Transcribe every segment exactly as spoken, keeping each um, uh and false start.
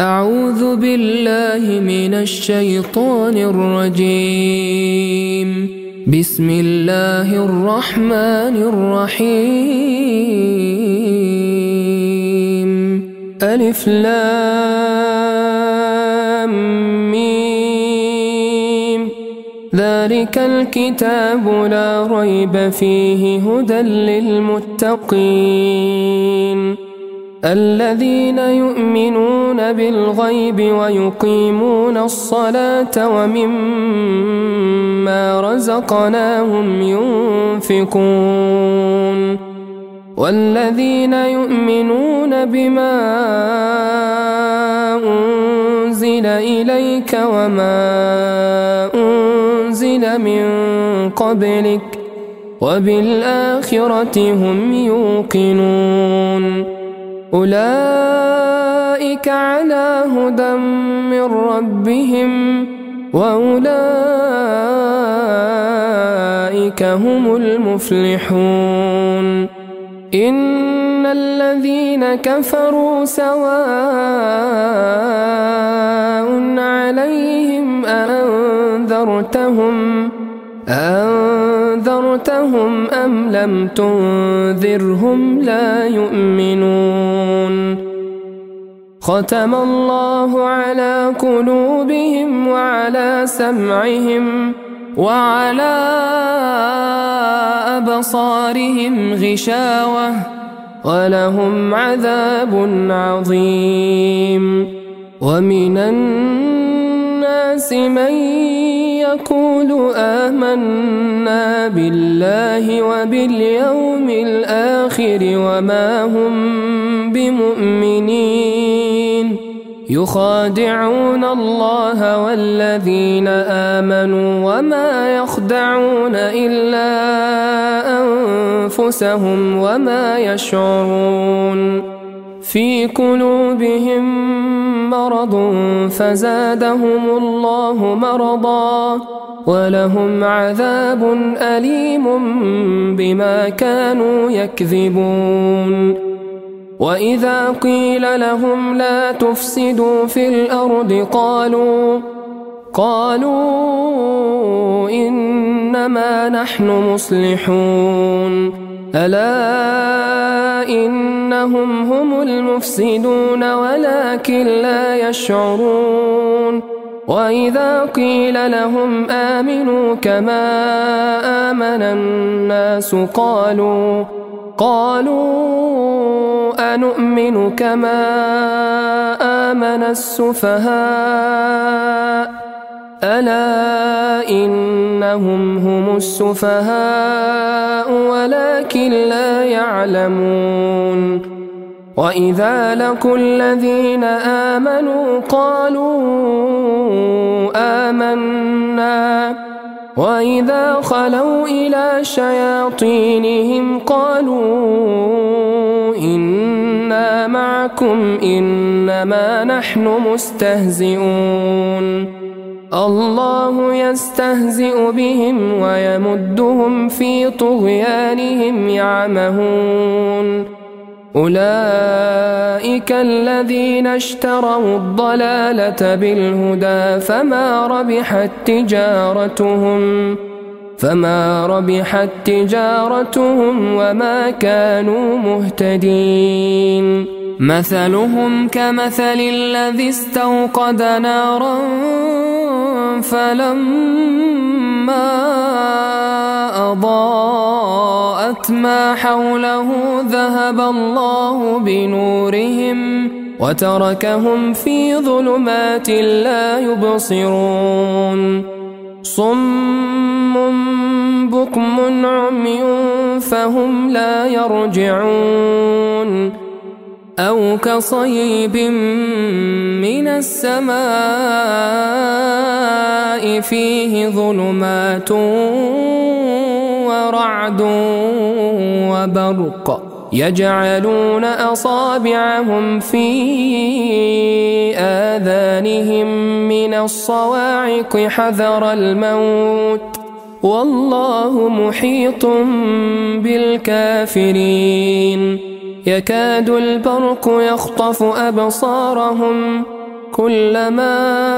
أعوذ بالله من الشيطان الرجيم. بسم الله الرحمن الرحيم. ألف لام ميم. ذلك الكتاب لا ريب فيه هدى للمتقين الذين يؤمنون بالغيب ويقيمون الصلاة ومما رزقناهم ينفقون والذين يؤمنون بما أنزل إليك وما أنزل من قبلك وبالآخرة هم يوقنون أولئك على هدى من ربهم وأولئك هم المفلحون. إن الذين كفروا سواء عليهم أأنذرتهم أأنذرتهم أم لم تنذرهم لا يؤمنون. ختم الله على قلوبهم وعلى سمعهم وعلى أبصارهم غشاوة ولهم عذاب عظيم. ومن الناس من يقول آمنا بالله وباليوم الآخر وما هم بمؤمنين يخادعون الله والذين آمنوا وما يخدعون إلا أنفسهم وما يشعرون. في قلوبهم مرض فزادهم الله مرضا ولهم عذاب أليم بما كانوا يكذبون. وإذا قيل لهم لا تفسدوا في الأرض قالوا قالوا إنما نحن مصلحون ألا إنهم هم المفسدون ولكن لا يشعرون. وإذا قيل لهم آمنوا كما آمن الناس قالوا قالوا أنؤمن كما آمن السفهاء ألا إنهم هم السفهاء ولكن لا يعلمون. وإذا لقوا الذين آمنوا قالوا آمنا وإذا خلوا إلى شياطينهم قالوا إنا معكم إنما نحن مستهزئون. الله يستهزئ بهم ويمدهم في طغيانهم يعمهون. أولئك الذين اشتروا الضلالة بالهدى فما ربحت تجارتهم فما ربحت تجارتهم وما كانوا مهتدين. مثلهم كمثل الذي استوقد نارا فلما أضاءت ما حوله ذهب الله بنورهم وتركهم في ظلمات لا يبصرون. صم بكم عمي فهم لا يرجعون. أو كصيب من السماء فيه ظلمات ورعد وبرق يجعلون أصابعهم في آذانهم من الصواعق حذر الموت والله محيط بالكافرين. يكاد البرق يخطف أبصارهم كلما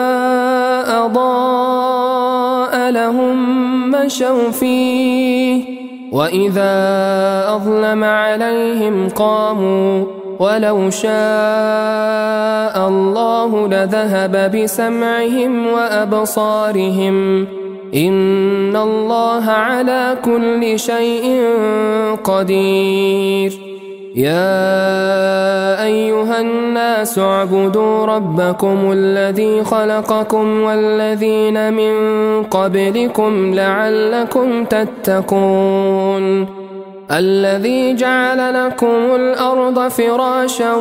أضاء لهم مشوا فيه وإذا أظلم عليهم قاموا ولو شاء الله لذهب بسمعهم وأبصارهم إن الله على كل شيء قدير. يا أيها الناس اعبدوا ربكم الذي خلقكم والذين من قبلكم لعلكم تتقون الذي جعل لكم الأرض فراشا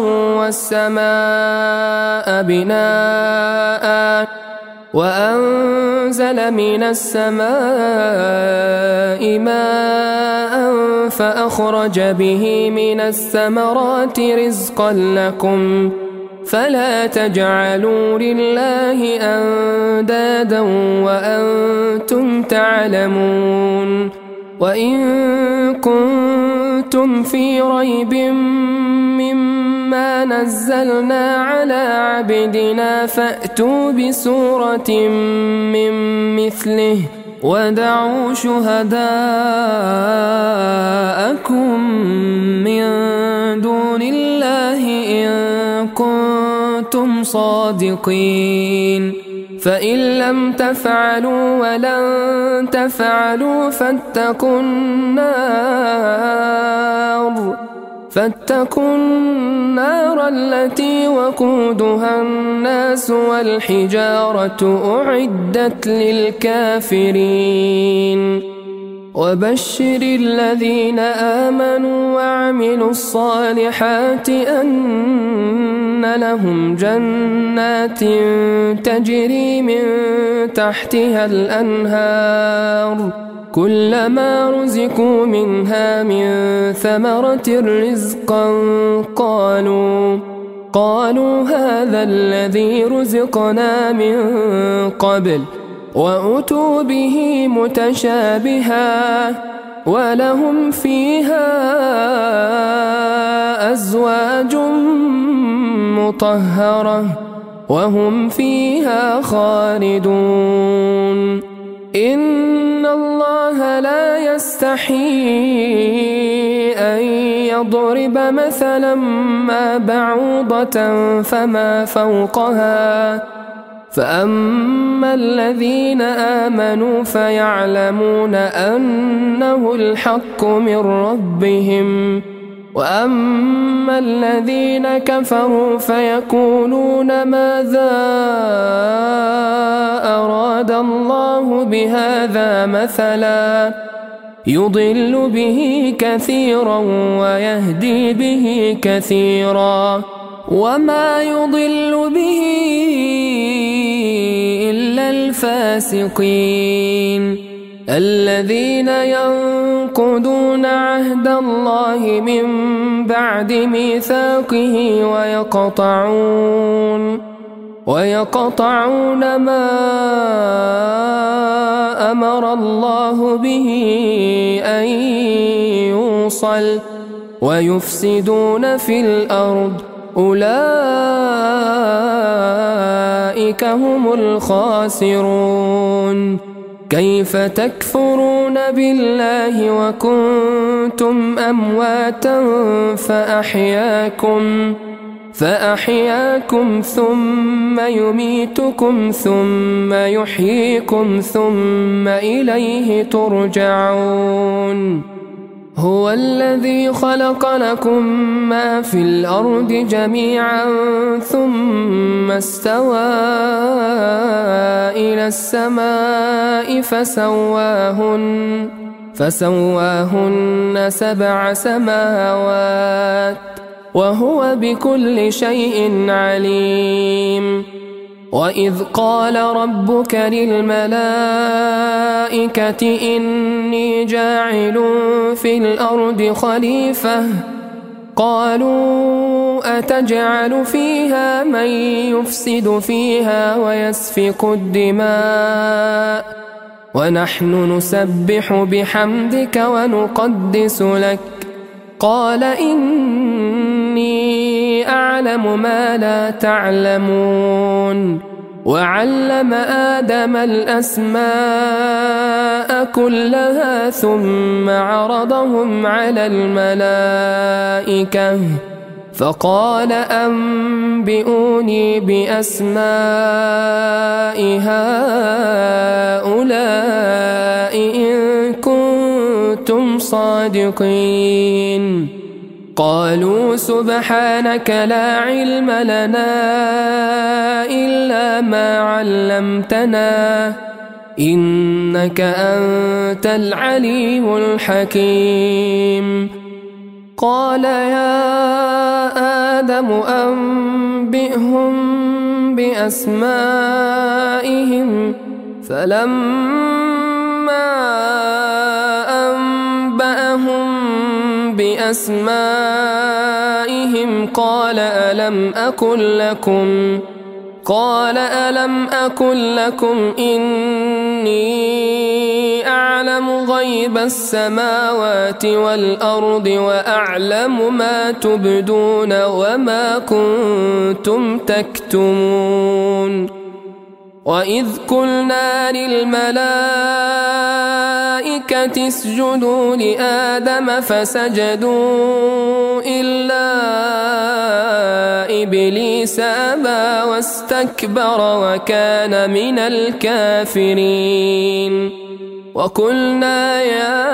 والسماء بناء وأنزل من السماء ماء فأخرج به من الثمرات رزقا لكم فلا تجعلوا لله أندادا وأنتم تعلمون. وإن كنتم في ريب مما نزلنا على عبدنا فأتوا بسورة من مثله ودعوا شهداءكم من دون الله إن كنتم صادقين فإن لم تفعلوا ولن تفعلوا فاتقوا النار فاتقوا النار التي وقودها الناس والحجارة أعدت للكافرين. وبشر الذين آمنوا وعملوا الصالحات أن لهم جنات تجري من تحتها الأنهار كلما رزقوا منها من ثمرة رزقا قالوا قالوا هذا الذي رزقنا من قبل وأتوا به متشابها ولهم فيها أزواج مطهرة وهم فيها خالدون. إن الله لا يستحيي أن يضرب مثلا ما بعوضة فما فوقها فأما الذين آمنوا فيعلمون أنه الحق من ربهم وأما الذين كفروا فيقولون ماذا أراد الله بهذا مثلا يضل به كثيرا ويهدي به كثيرا وما يضل به إلا الفاسقين الذين ينقضون عهد الله من بعد ميثاقه ويقطعون ويقطعون ما أمر الله به أن يوصل ويفسدون في الأرض أولئك هم الخاسرون. كيف تكفرون بالله وكنتم أمواتا فأحياكم فأحياكم ثم يميتكم ثم يحييكم ثم إليه ترجعون. هو الذي خلق لكم ما في الأرض جميعا ثم استوى إلى السماء فسواهن فسواهن سبع سماوات وهو بكل شيء عليم. وإذ قال ربك للملائكة إني جاعل في الأرض خليفة قالوا أتجعل فيها من يفسد فيها ويسفك الدماء ونحن نسبح بحمدك ونقدس لك قال إني أعلم ما لا تعلمون وعلم آدم الأسماء كلها ثم عرضهم على الملائكة فقال أنبئوني بأسماء هؤلاء إن كنتم صادقين قالوا سبحانك لا علم لنا إلا ما علمتنا إنك أنت العليم الحكيم قال يا آدم أنبئهم بأسمائهم فلما أنبأهم بأسمائهم قال ألم أقل لكم قال ألم أقل لكم إني أعلم غيب السماوات والأرض وأعلم ما تبدون وما كنتم تكتمون وإذ قلنا للملائكة اسجدوا لآدم فسجدوا إلا إبليس أبى واستكبر وكان من الكافرين وقلنا يا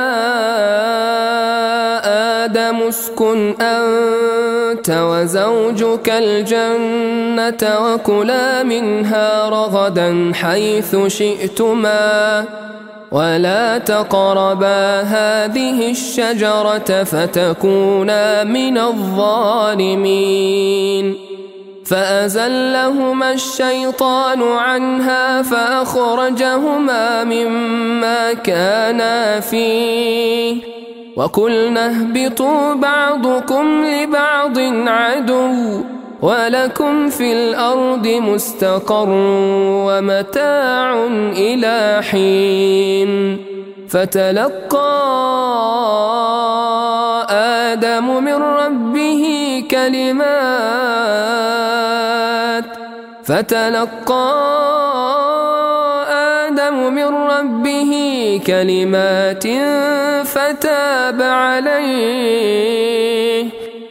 آدم اسكن أنت وزوجك الجنة وكلا منها رغدا حيث شئتما ولا تقربا هذه الشجرة فتكونا من الظالمين فأزلهما الشيطان عنها فأخرجهما مما كانا فيه وقلنا اهبطوا بعضكم لبعض عدو ولكم في الأرض مستقر ومتاع إلى حين فتلقى آدم من ربه كلمات فتلقى آدم من ربه كلمات فتاب عليه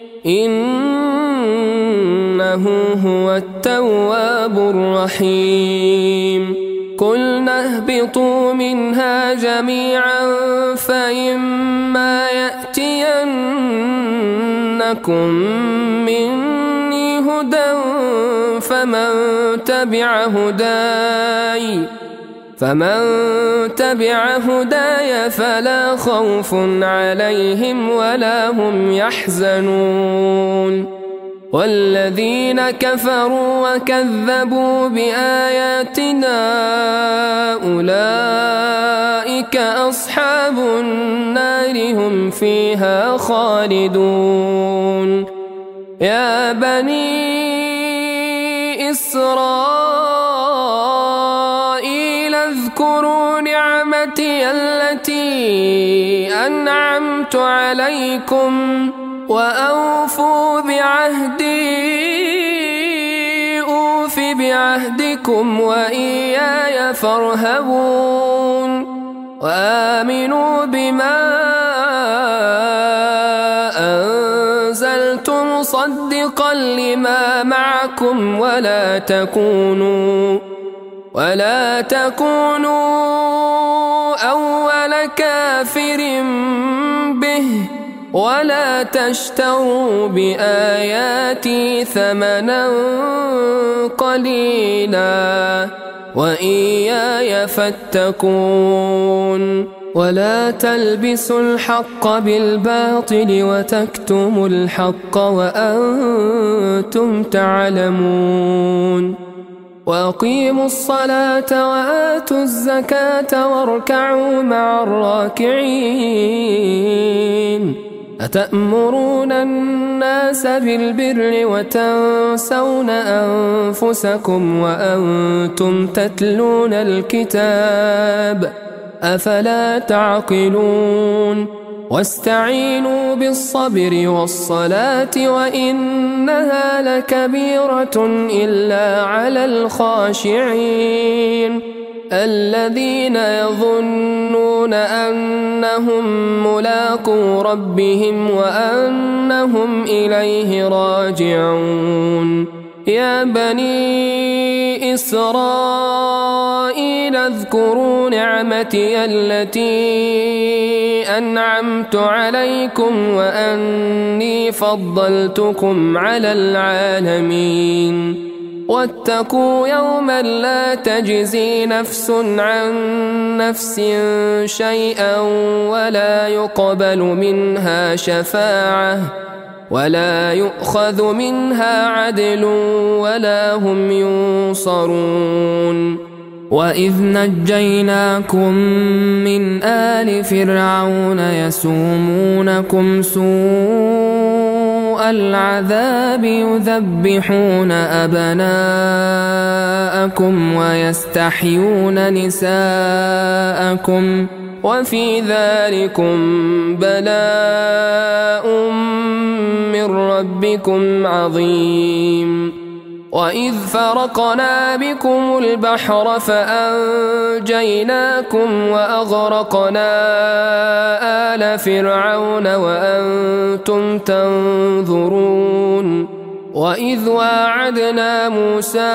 إنه هو التواب الرحيم قلنا اهبطوا منها جميعا فإما يأتينكم مني هدى فمن تبع هداي فمن تبع هداي فلا خوف عليهم ولا هم يحزنون والذين كفروا وكذبوا بآياتنا أولئك أصحاب النار هم فيها خالدون يا بني إسرائيل اذكروا نعمتي التي أنعمت عليكم وأوفوا بعهدي أوف بعهدكم وإياي فارهبون وآمنوا بما أنزلت مصدقا لما معكم ولا تكونوا ولا تكونوا أول كافر به ولا تشتروا بآياتي ثمنا قليلا وإياي فاتقون ولا تلبسوا الحق بالباطل وتكتموا الحق وأنتم تعلمون وأقيموا الصلاة وآتوا الزكاة واركعوا مع الراكعين أتأمرون الناس بالبر وتنسون أنفسكم وأنتم تتلون الكتاب أفلا تعقلون واستعينوا بالصبر والصلاة وإن إنها لكبيرة إلا على الخاشعين الذين يظنون أنهم ملاقو ربهم وأنهم إليه راجعون يا بني إسرائيل اذكروا نعمتي التي أنعمت عليكم وأني فضلتكم على العالمين واتقوا يوما لا تجزي نفس عن نفس شيئا ولا يقبل منها شفاعة ولا يؤخذ منها عدل ولا هم ينصرون وإذ نجيناكم من آل فرعون يسومونكم سوء العذاب يذبحون أبناءكم ويستحيون نساءكم وفي ذلكم بلاء من ربكم عظيم وإذ فرقنا بكم البحر فأنجيناكم وأغرقنا آل فرعون وأنتم تنظرون وإذ واعدنا موسى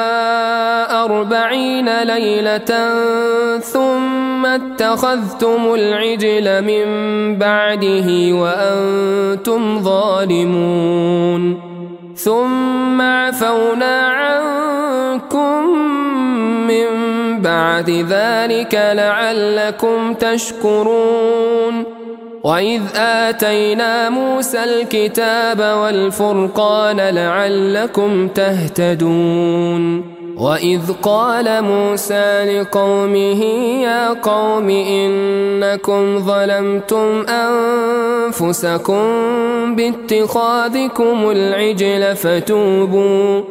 أربعين ليلة ثم اتخذتم العجل من بعده وأنتم ظالمون ثم عفونا عنكم من بعد ذلك لعلكم تشكرون وإذ آتينا موسى الكتاب والفرقان لعلكم تهتدون وإذ قال موسى لقومه يا قوم إنكم ظلمتم أنفسكم باتخاذكم العجل فتوبوا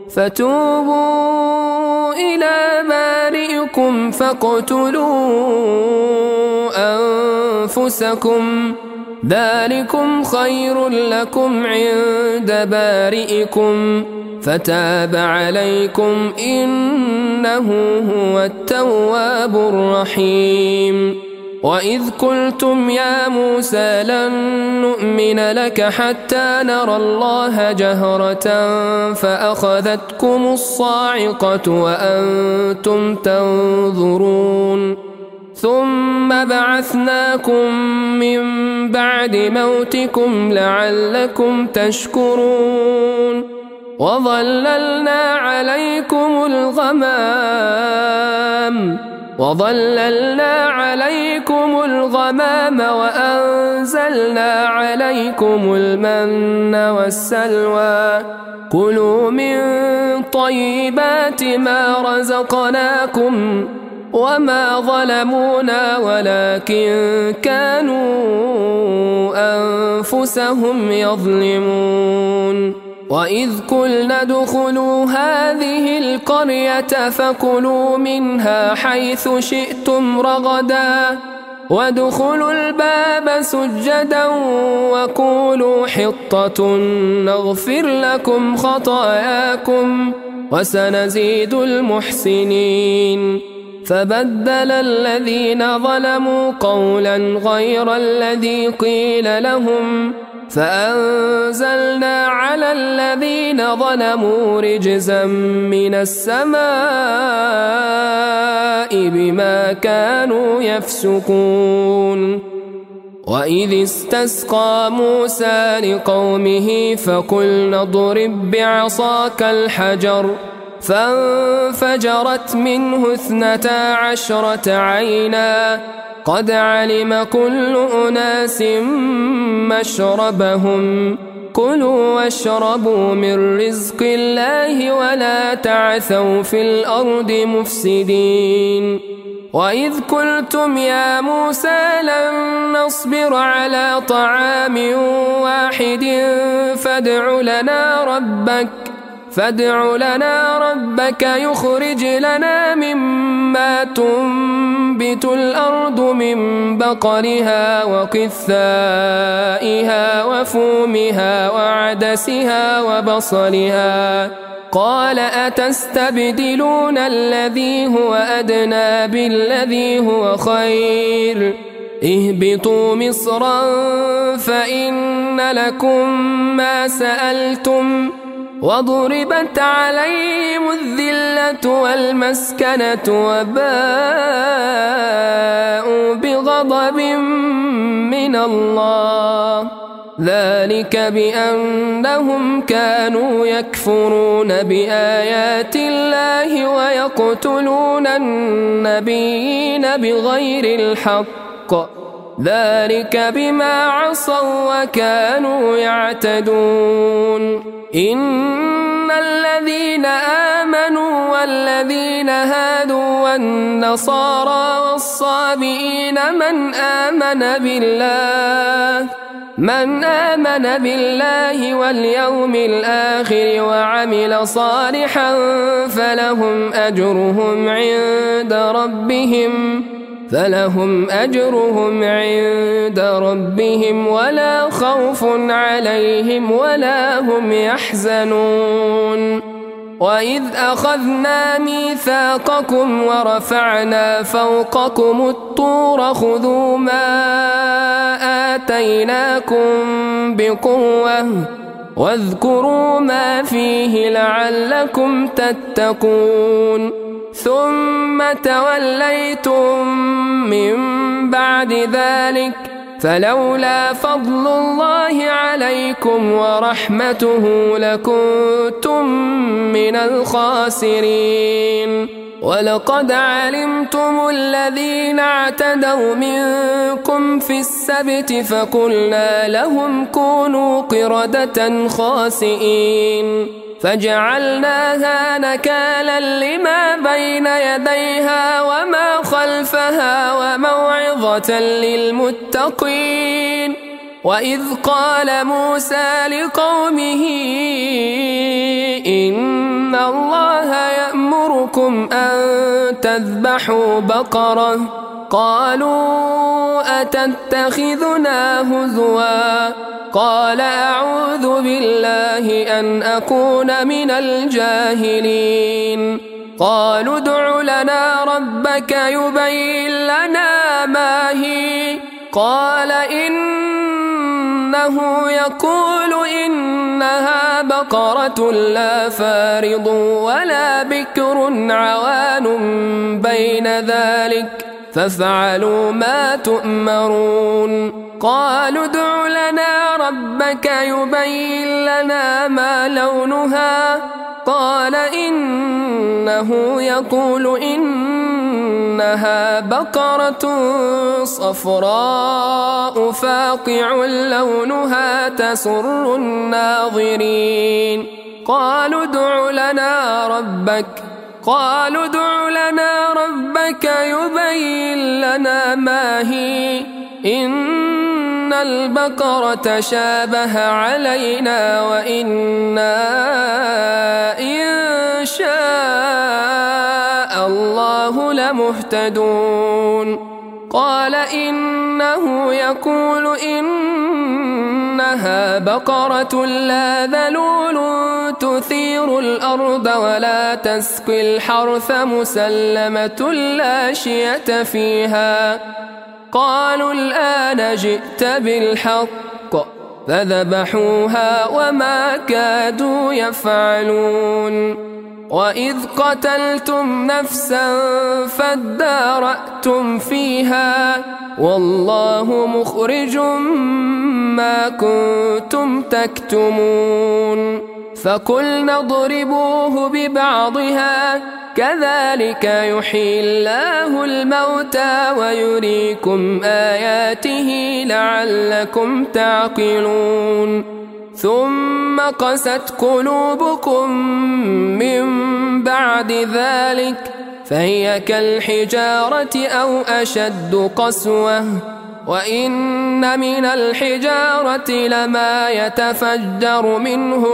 فتوبوا إلى بارئكم فاقتلوا أنفسكم ذلكم خير لكم عند بارئكم فتاب عليكم إنه هو التواب الرحيم وإذ قلتم يا موسى لن نؤمن لك حتى نرى الله جهرة فأخذتكم الصاعقة وأنتم تنظرون ثم بعثناكم من بعد موتكم لعلكم تشكرون وظللنا عليكم الغمام وظللنا عليكم الغمام وأنزلنا عليكم المن والسلوى كلوا من طيبات ما رزقناكم وما ظلمونا ولكن كانوا أنفسهم يظلمون وإذ قلنا ادخلوا هذه القرية فكلوا منها حيث شئتم رغدا وادخلوا الباب سجدا وقولوا حطة نغفر لكم خطاياكم وسنزيد المحسنين فبدل الذين ظلموا قولا غير الذي قيل لهم فأنزلنا على الذين ظلموا رجزا من السماء بما كانوا يفسقون وإذ استسقى موسى لقومه فقلنا اضرب بعصاك الحجر فانفجرت منه اثنتا عشرة عينا قد علم كل أناس مشربهم كلوا واشربوا من رزق الله ولا تعثوا في الأرض مفسدين وإذ قلتم يا موسى لن نصبر على طعام واحد فادع لنا ربك فادع لنا ربك يخرج لنا مما تنبت الأرض من بقرها وقثائها وفومها وعدسها وبصلها قال أتستبدلون الذي هو أدنى بالذي هو خير اهبطوا مصرا فإن لكم ما سألتم وضربت عليهم الذلة والمسكنة وباءوا بغضب من الله ذلك بأنهم كانوا يكفرون بآيات الله ويقتلون النبيين بغير الحق ذلك بما عصوا وكانوا يعتدون إن الذين آمنوا والذين هادوا والنصارى والصابئين من آمن بالله من آمن بالله واليوم الآخر وعمل صالحا فلهم أجرهم عند ربهم فلهم أجرهم عند ربهم ولا خوف عليهم ولا هم يحزنون وإذ أخذنا ميثاقكم ورفعنا فوقكم الطور خذوا ما آتيناكم بقوة واذكروا ما فيه لعلكم تتقون ثم توليتم من بعد ذلك فلولا فضل الله عليكم ورحمته لكنتم من الخاسرين ولقد علمتم الذين اعتدوا منكم في السبت فقلنا لهم كونوا قردة خاسئين فجعلناها نكالا لما بين يديها وما خلفها وموعظة للمتقين وإذ قال موسى لقومه إن الله يأمركم أن تذبحوا بقرة قالوا أتتخذنا هزوا قال أعوذ بالله أن أكون من الجاهلين قالوا ادع لنا ربك يبين لنا ما هي قال إنه يقول إنها بقرة لا فارض ولا بكر عوان بين ذلك فافعلوا ما تؤمرون قالوا ادع لنا ربك يبين لنا ما لونها قال إنه يقول إنها بقرة صفراء فاقع لونها تسر الناظرين قالوا ادع لنا ربك قالوا ادع لنا ربك يبين لنا ما هي إن البقرة شابه علينا وإنا إن شاء الله لمهتدون قال إنه يقول إنها بقرة لا ذلول تثير الأرض ولا تسقي الحرث مسلمة لا شية فيها قالوا الآن جئت بالحق فذبحوها وما كادوا يفعلون وإذ قتلتم نفسا فادارأتم فيها والله مخرج ما كنتم تكتمون فقلنا اضربوه ببعضها كذلك يحيي الله الموتى ويريكم آياته لعلكم تعقلون ثم قست قلوبكم من بعد ذلك فهي كالحجارة أو أشد قسوة وإن من الحجارة لما يتفجر منه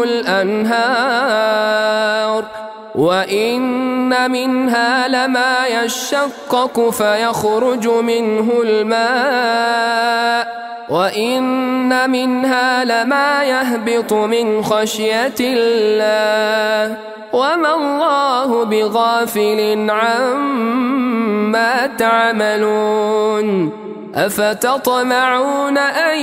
الأنهار وإن منها لما يشقق فيخرج منه الماء وإن منها لما يهبط من خشية الله وما الله بغافل عما تعملون أفتطمعون أن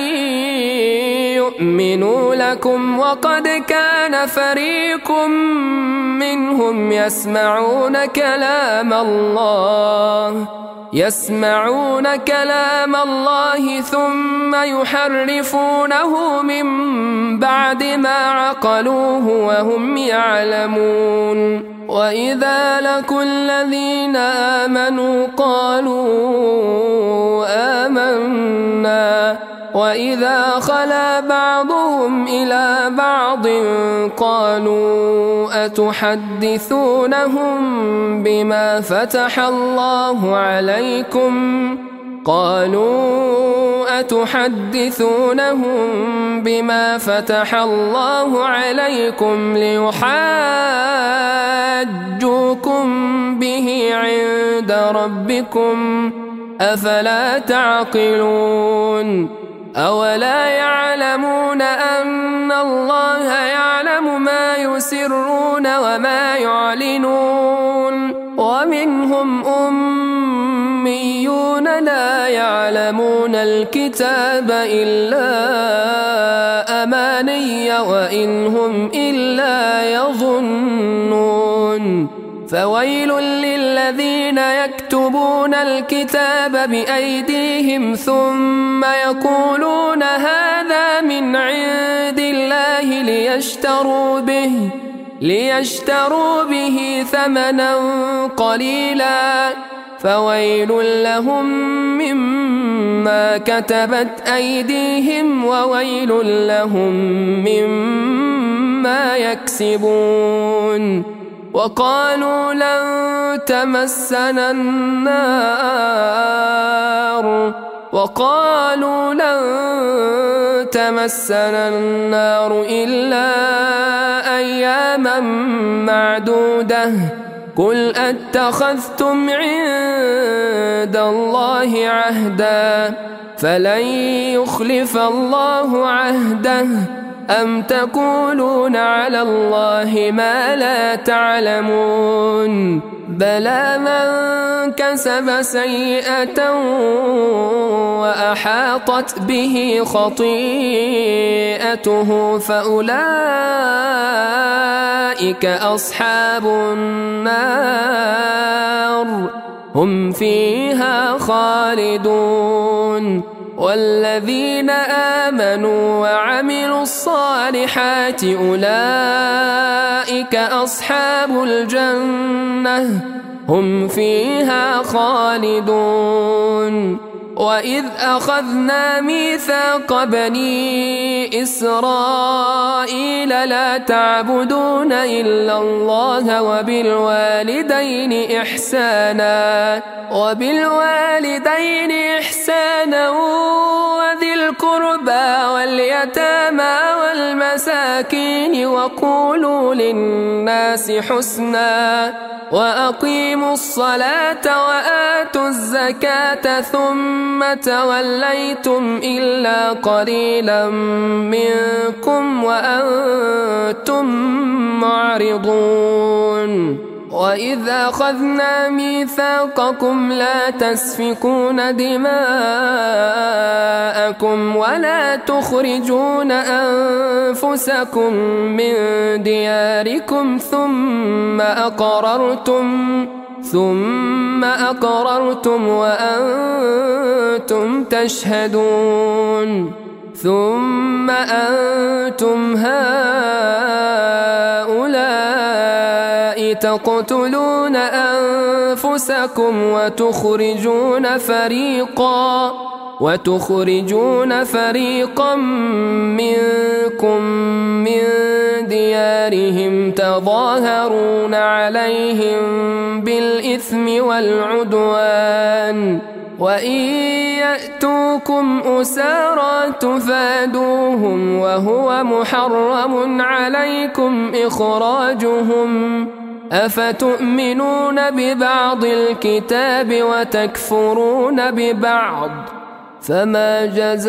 يؤمنوا لكم وقد كان فريق منهم يسمعون كلام الله يسمعون كلام الله ثم يحرفونه من بعد ما عقلوه وهم يعلمون وإذا لقوا الذين آمنوا قالوا آمنا وإذا خلا بعضهم إلى بعض قالوا أتحدثونهم بما فتح الله عليكم قالوا أتحدثونهم بما فتح الله عليكم ليحاجوكم به عند ربكم أفلا تعقلون أولا يعلمون أن الله يعلم ما يسرون وما يعلنون ومنهم أميون لا يعلمون الكتاب إلا أماني وإن هم إلا يظنون فويل للذين يكتبون الكتاب بأيديهم ثم يقولون هذا من عند الله ليشتروا به ليشتروا به ثمنا قليلا فويل لهم مما كتبت أيديهم وويل لهم مما يكسبون وقالوا لن تمسنا النار وقالوا لن تمسنا النار إلا أياما معدودة قل أتخذتم عند الله عهدا فلن يخلف الله عهده أم تقولون على الله ما لا تعلمون بلى من كسب سيئة وأحاطت به خطيئته فأولئك أصحاب النار هم فيها خالدون والذين آمنوا وعملوا الصالحات أولئك أصحاب الجنة هم فيها خالدون وإذ أخذنا ميثاق بني إسرائيل لا تعبدون إلا الله وبالوالدين إحسانا وبالوالدين إحسانا وذي القربى واليتامى والمساكين وقولوا للناس حسنا وأقيموا الصلاة وآتوا الزكاة ثم توليتم إلا قليلا منكم وأنتم معرضون وإذ أخذنا ميثاقكم لا تسفكون دماءكم ولا تخرجون أنفسكم من دياركم ثم أقررتم ثم أقررتم وأنتم تشهدون ثم أنتم هؤلاء تقتلون أنفسكم وتخرجون فريقا وتخرجون فريقا منكم من ديارهم تظاهرون عليهم بالإثم والعدوان وإن يأتوكم أسارى تفادوهم وهو محرم عليكم إخراجهم أفتؤمنون ببعض الكتاب وتكفرون ببعض فما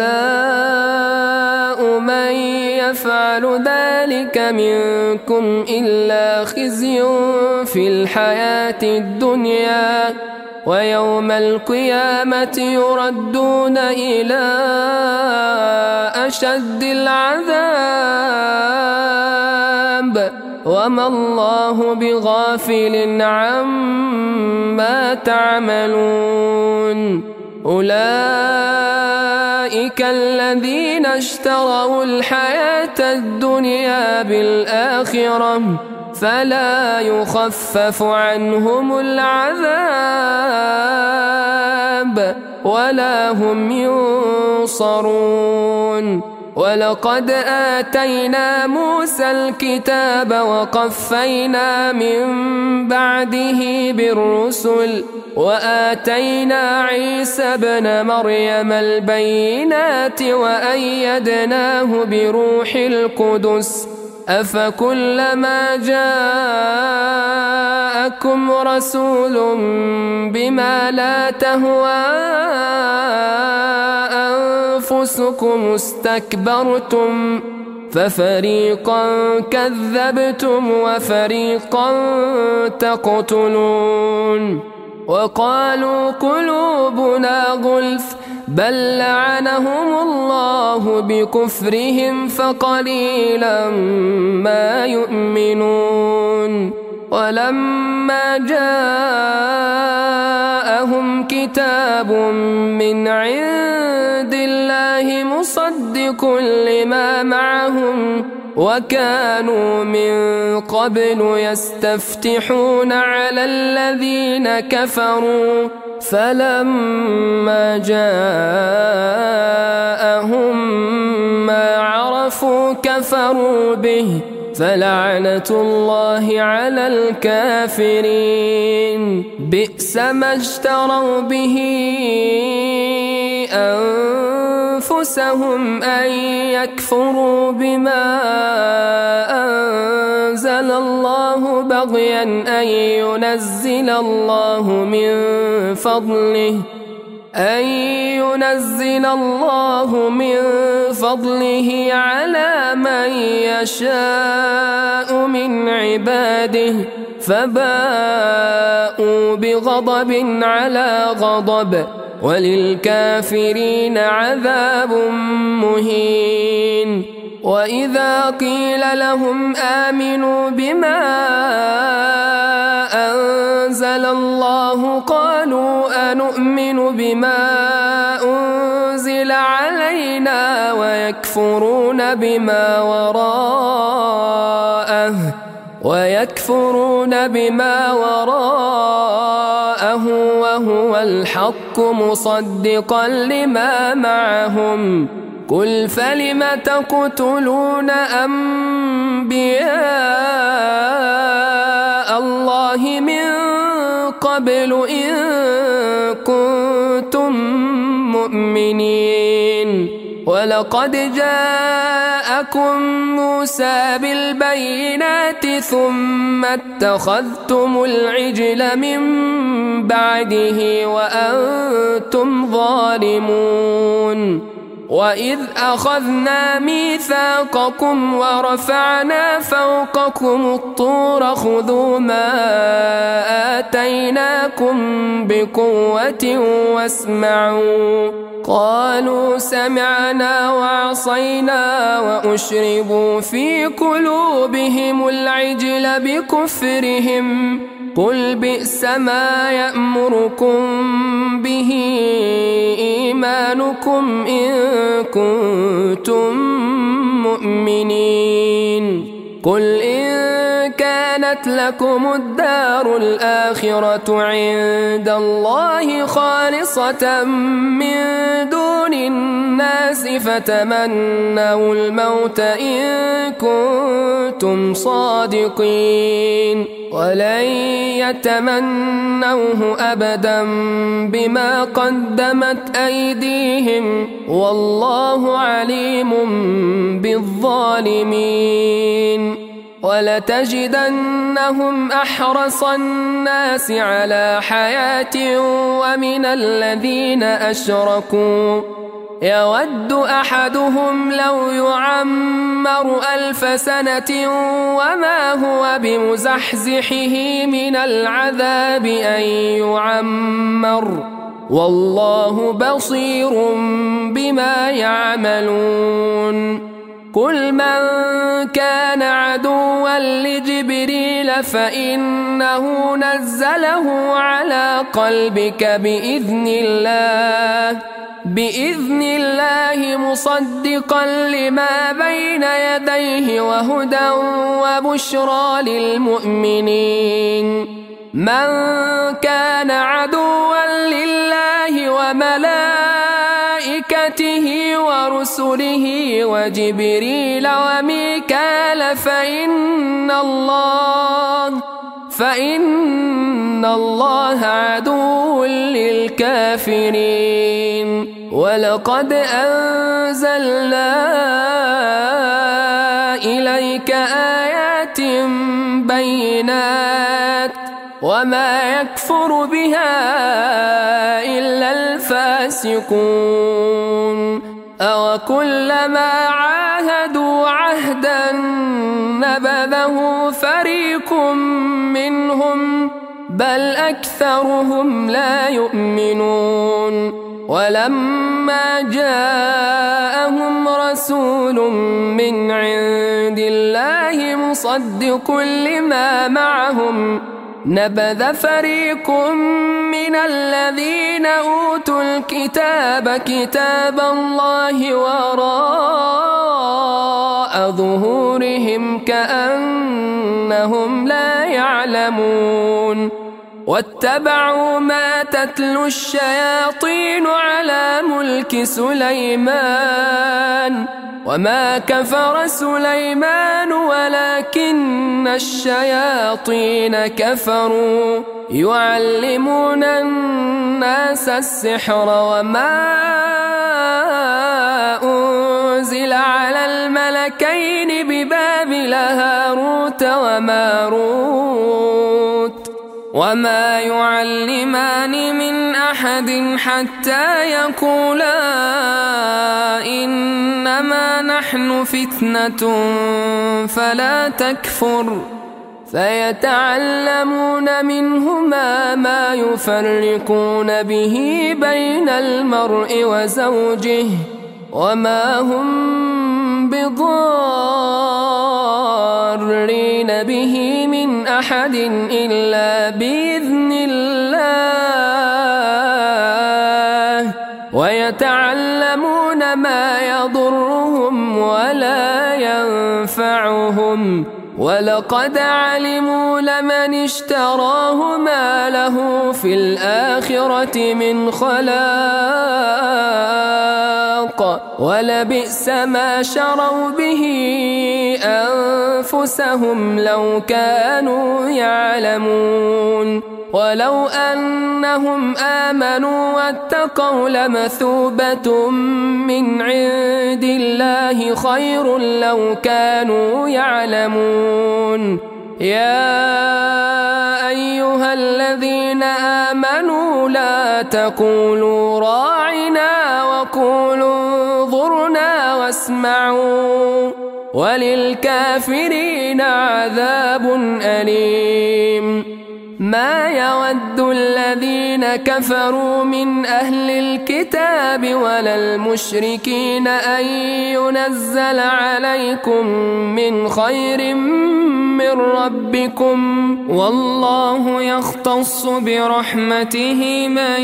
جزاء من يفعل ذلك منكم إلا خزي في الحياة الدنيا ويوم القيامة يردون إلى أشد العذاب وما الله بغافل عما تعملون أولئك الذين اشتروا الحياة الدنيا بالآخرة فلا يخفف عنهم العذاب ولا هم ينصرون ولقد آتينا موسى الكتاب وقفينا من بعده بالرسل وآتينا عيسى ابن مريم البينات وأيدناه بروح القدس أفكلما جاءكم رسول بما لا تهوى أنفسكم استكبرتم ففريقا كذبتم وفريقا تقتلون وقالوا قلوبنا غلف بل لعنهم الله بكفرهم فقليلا ما يؤمنون ولما جاءهم كتاب من عند الله مصدق لما معهم وكانوا من قبل يستفتحون على الذين كفروا فلما جاءهم ما عرفوا كفروا به فلعنة الله على الكافرين بئس ما اشتروا به أنفسهم أن يكفروا بما أنزل الله بغيا أن ينزل الله من فضله أن ينزل الله من فضله على من يشاء من عباده فباءوا بغضب على غضب وللكافرين عذاب مهين وإذا قيل لهم آمنوا بما أنزل الله قالوا أنؤمن بما أنزل علينا ويكفرون بما وراءه ويكفرون بما وراءه وهو الحق مصدقا لما معهم قل فلم تقتلون أنبياء الله من قبل إن كنتم مؤمنين ولقد جاءكم موسى بالبينات ثم اتخذتم العجل من بعده وأنتم ظالمون وإذ أخذنا ميثاقكم ورفعنا فوقكم الطور خذوا ما آتيناكم بقوة واسمعوا قالوا سمعنا وعصينا وأشربوا في قلوبهم العجل بكفرهم قل بئس ما يأمركم به إيمانكم إن كنتم مؤمنين قل إن كان كانت لكم الدار الآخرة عند الله خالصة من دون الناس فتمنوا الموت إن كنتم صادقين ولن يتمنوه أبدا بما قدمت أيديهم والله عليم بالظالمين ولتجدنهم أحرص الناس على حياة ومن الذين أشركوا يود أحدهم لو يعمر ألف سنة وما هو بمزحزحه من العذاب أن يعمر والله بصير بما يعملون قل من كان عدوا لجبريل فإنه نزله على قلبك بإذن الله بإذن الله مصدقا لما بين يديه وهدى وبشرى للمؤمنين من كان عدوا لله وملائكته ورسله وجبريل وميكال فإن الله فإن الله عدو للكافرين ولقد أنزلنا إليك آيات بينات وما يكفر بها إلا الفاسقون أوكلما عاهدوا عهدا نبذه فريق منهم بل أكثرهم لا يؤمنون ولما جاءهم رسول من عند الله مصدق لما معهم نبذ فريق من الذين أوتوا الكتاب كتاب الله وراء ظهورهم كأنهم لا يعلمون واتبعوا ما تتلو الشياطين على ملك سليمان وما كفر سليمان ولكن الشياطين كفروا يعلمون الناس السحر وما أنزل على الملكين ببابل هاروت وماروت وما يعلمان من أحد حتى يقولا إنما نحن فتنة فلا تكفر فيتعلمون منهما ما يفرقون به بين المرء وزوجه وما هم بضارين به من أحد إلا بإذن الله ويتعلمون ما يضرهم ولا ينفعهم ولقد علموا لمن اشتراه ما له في الآخرة من خلاق ولبئس ما شروا به أنفسهم لو كانوا يعلمون ولو أنهم آمنوا واتقوا لمثوبة من عند الله خير لو كانوا يعلمون يا أيها الذين آمنوا لا تقولوا راعنا وقولوا انظرنا واسمعوا وللكافرين عذاب أليم ما يود الذين كفروا من أهل الكتاب ولا المشركين أن ينزل عليكم من خير من ربكم والله يختص برحمته من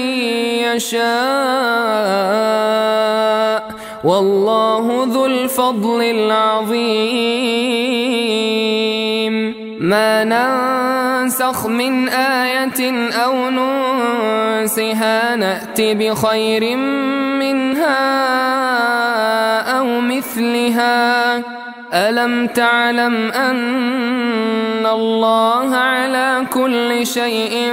يشاء والله ذو الفضل العظيم ما ننسخ من آية أو ننسها نأت بخير منها أو مثلها ألم تعلم أن الله على كل شيء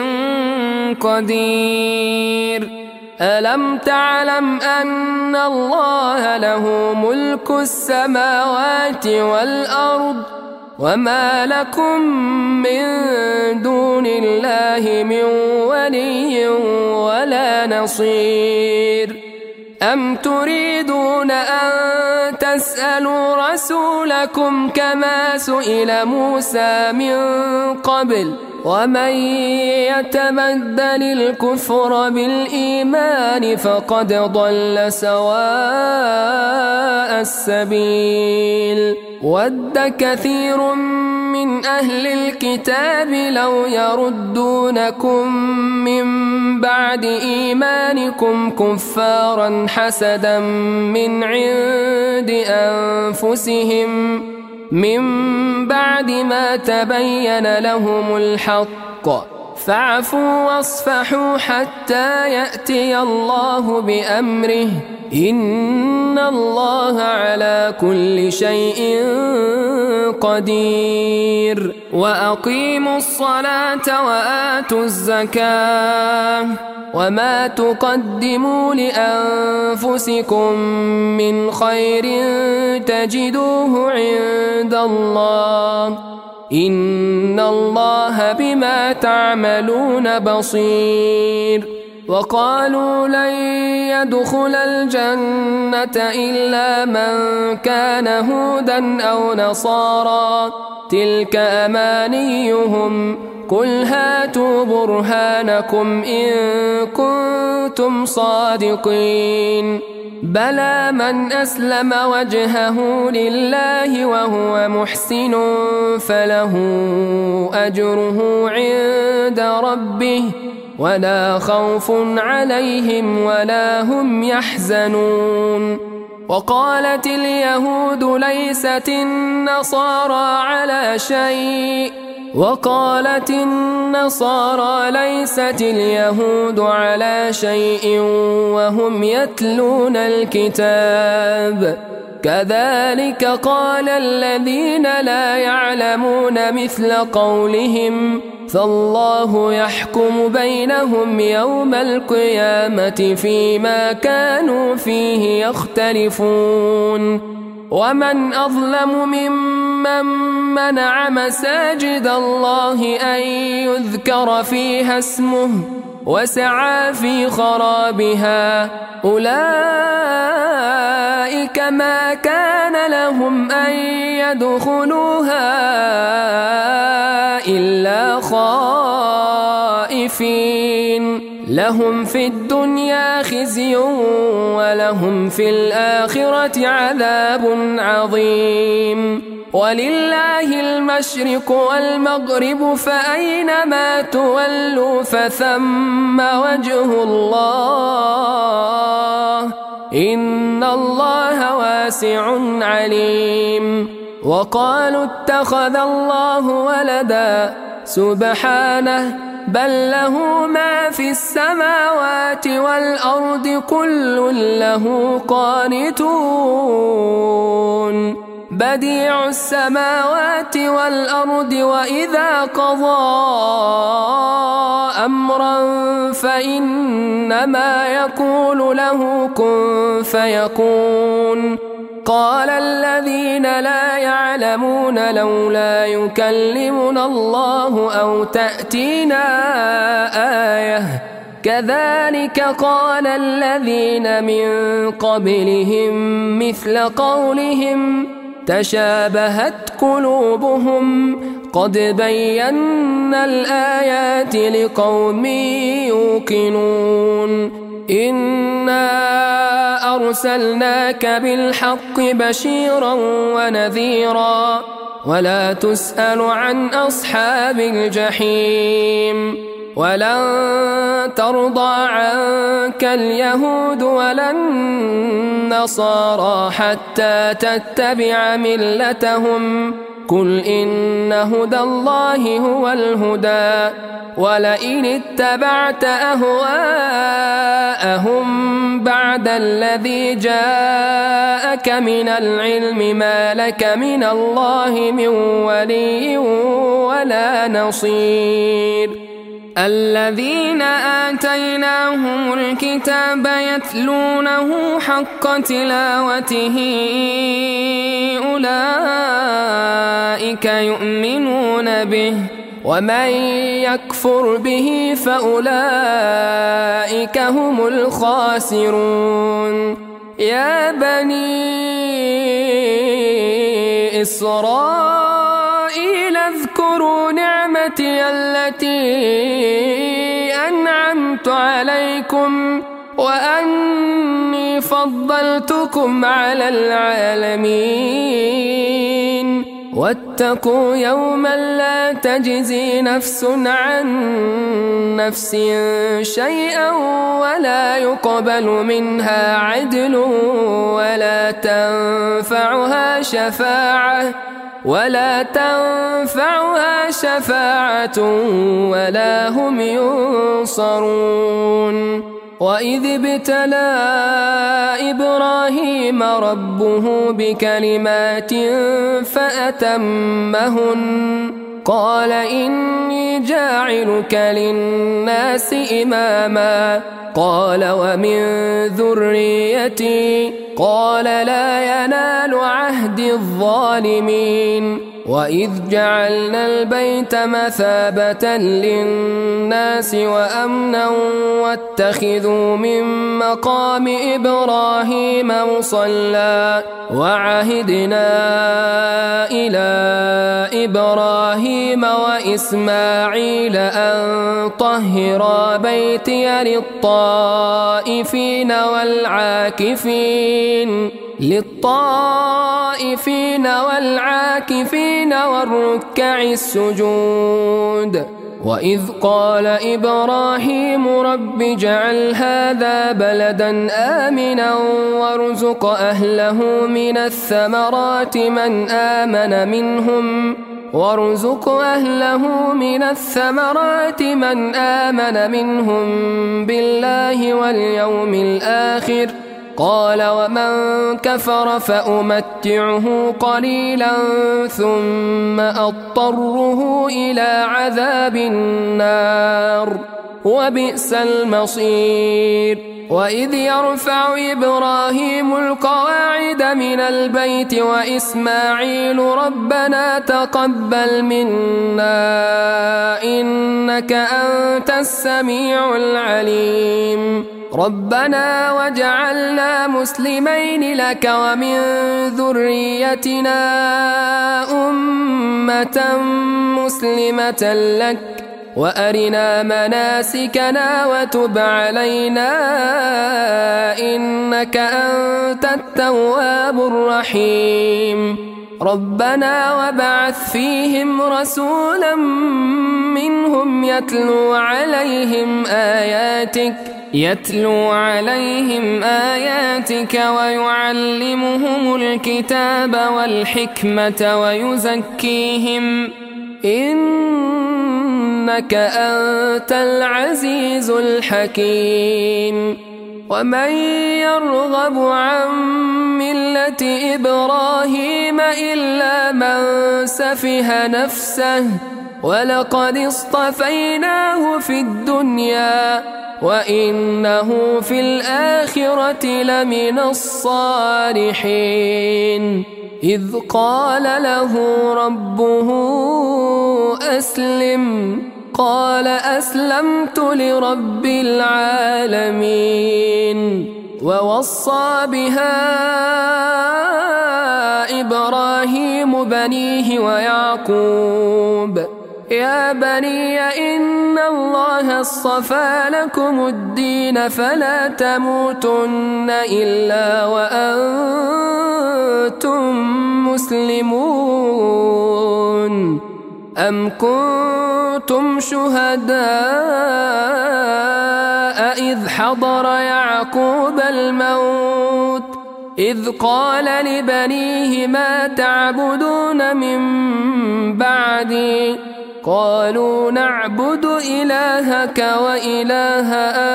قدير ألم تعلم أن الله له ملك السماوات والأرض وما لكم من دون الله من ولي ولا نصير أم تريدون أن تسألوا رسولكم كما سئل موسى من قبل ومن يتبدل الكفر بالإيمان فقد ضل سواء السبيل ود كثير من أهل الكتاب لو يردونكم من بعد إيمانكم كفارا حسدا من عند أنفسهم من بعد ما تبين لهم الحق فاعفوا واصفحوا حتى يأتي الله بأمره إن الله على كل شيء قدير وأقيموا الصلاة وآتوا الزكاة وما تقدموا لأنفسكم من خير تجدوه عند الله إن الله بما تعملون بصير وقالوا لن يدخل الجنة إلا من كان هودا أو نصارى تلك أمانيهم قل هاتوا برهانكم إن كنتم صادقين بلى من أسلم وجهه لله وهو محسن فله أجره عند ربه ولا خوف عليهم ولا هم يحزنون وقالت اليهود ليست النصارى على شيء وقالت النصارى ليست اليهود على شيء وهم يتلون الكتاب كذلك قال الذين لا يعلمون مثل قولهم فالله يحكم بينهم يوم القيامة فيما كانوا فيه يختلفون ومن أظلم ممن منع مساجد الله أن يذكر فيها اسمه وسعى في خرابها أولئك ما كان لهم أن يدخلوها إلا خائفين لهم في الدنيا خزي ولهم في الآخرة عذاب عظيم ولله المشرق والمغرب فأينما تولوا فثم وجه الله إن الله واسع عليم وقالوا اتخذ الله ولدا سبحانه بل له ما في السماوات والأرض كل له قانتون بديع السماوات والأرض وإذا قضى أمرا فإنما يقول له كن فيكون قال الذين لا يعلمون لولا يكلمنا الله أو تأتينا آية كذلك قال الذين من قبلهم مثل قولهم تشابهت قلوبهم قد بينا الآيات لقوم يوقنون إنا أرسلناك بالحق بشيرا ونذيرا ولا تسأل عن أصحاب الجحيم ولن ترضى عنك اليهود ولا النصارى حتى تتبع ملتهم قل إن هدى الله هو الهدى ولئن اتبعت أهواءهم بعد الذي جاءك من العلم ما لك من الله من ولي ولا نصير الذين آتيناهم الكتاب يتلونه حق تلاوته أولئك يؤمنون به ومن يكفر به فأولئك هم الخاسرون يا بني إسرائيل اذكروا نعمتي التي أنعمت عليكم وأني فضلتكم على العالمين واتقوا يوما لا تجزي نفس عن نفس شيئا ولا يقبل منها عدل ولا تنفعها شفاعة ولا تنفعها شفاعة ولا هم ينصرون وإذ ابتلى إبراهيم ربه بكلمات فأتمهن قال إني جاعلك للناس إماما قال ومن ذريتي قال لا ينال عهد الظالمين وإذ جعلنا البيت مثابة للناس وأمنا واتخذوا من مقام إبراهيم مصلى وعهدنا إلى إبراهيم وإسماعيل أن طهرا بيتي للطائفين والعاكفين للطائفين والعاكفين والركع السجود وإذ قال إبراهيم رب اجعل هذا بلدا آمنا وارزق أهله من الثمرات من آمن منهم وارزق أهله من الثمرات من آمن منهم بالله واليوم الآخر قال ومن كفر فأمتعه قليلا ثم أضطره إلى عذاب النار وبئس المصير وإذ يرفع إبراهيم القواعد من البيت وإسماعيل ربنا تقبل منا إنك أنت السميع العليم ربنا وجعلنا مسلمين لك ومن ذريتنا أمة مسلمة لك وأرنا مناسكنا وتب علينا إنك أنت التواب الرحيم ربنا وابعث فيهم رسولا منهم يتلو عليهم آياتك يتلو عليهم آياتك ويعلمهم الكتاب والحكمة ويزكيهم إنك أنت العزيز الحكيم ومن يرغب عن ملة إبراهيم إلا من سفه نفسه ولقد اصطفيناه في الدنيا وإنه في الآخرة لمن الصالحين إذ قال له ربه أسلم قال أسلمت لرب العالمين ووصى بها إبراهيم بنيه ويعقوب يا بني إن الله اصطفى لكم الدين فلا تموتن إلا وأنتم مسلمون أم كنتم شهداء إذ حضر يعقوب الموت إذ قال لبنيه ما تعبدون من بعدي قالوا نعبد إلهك وإله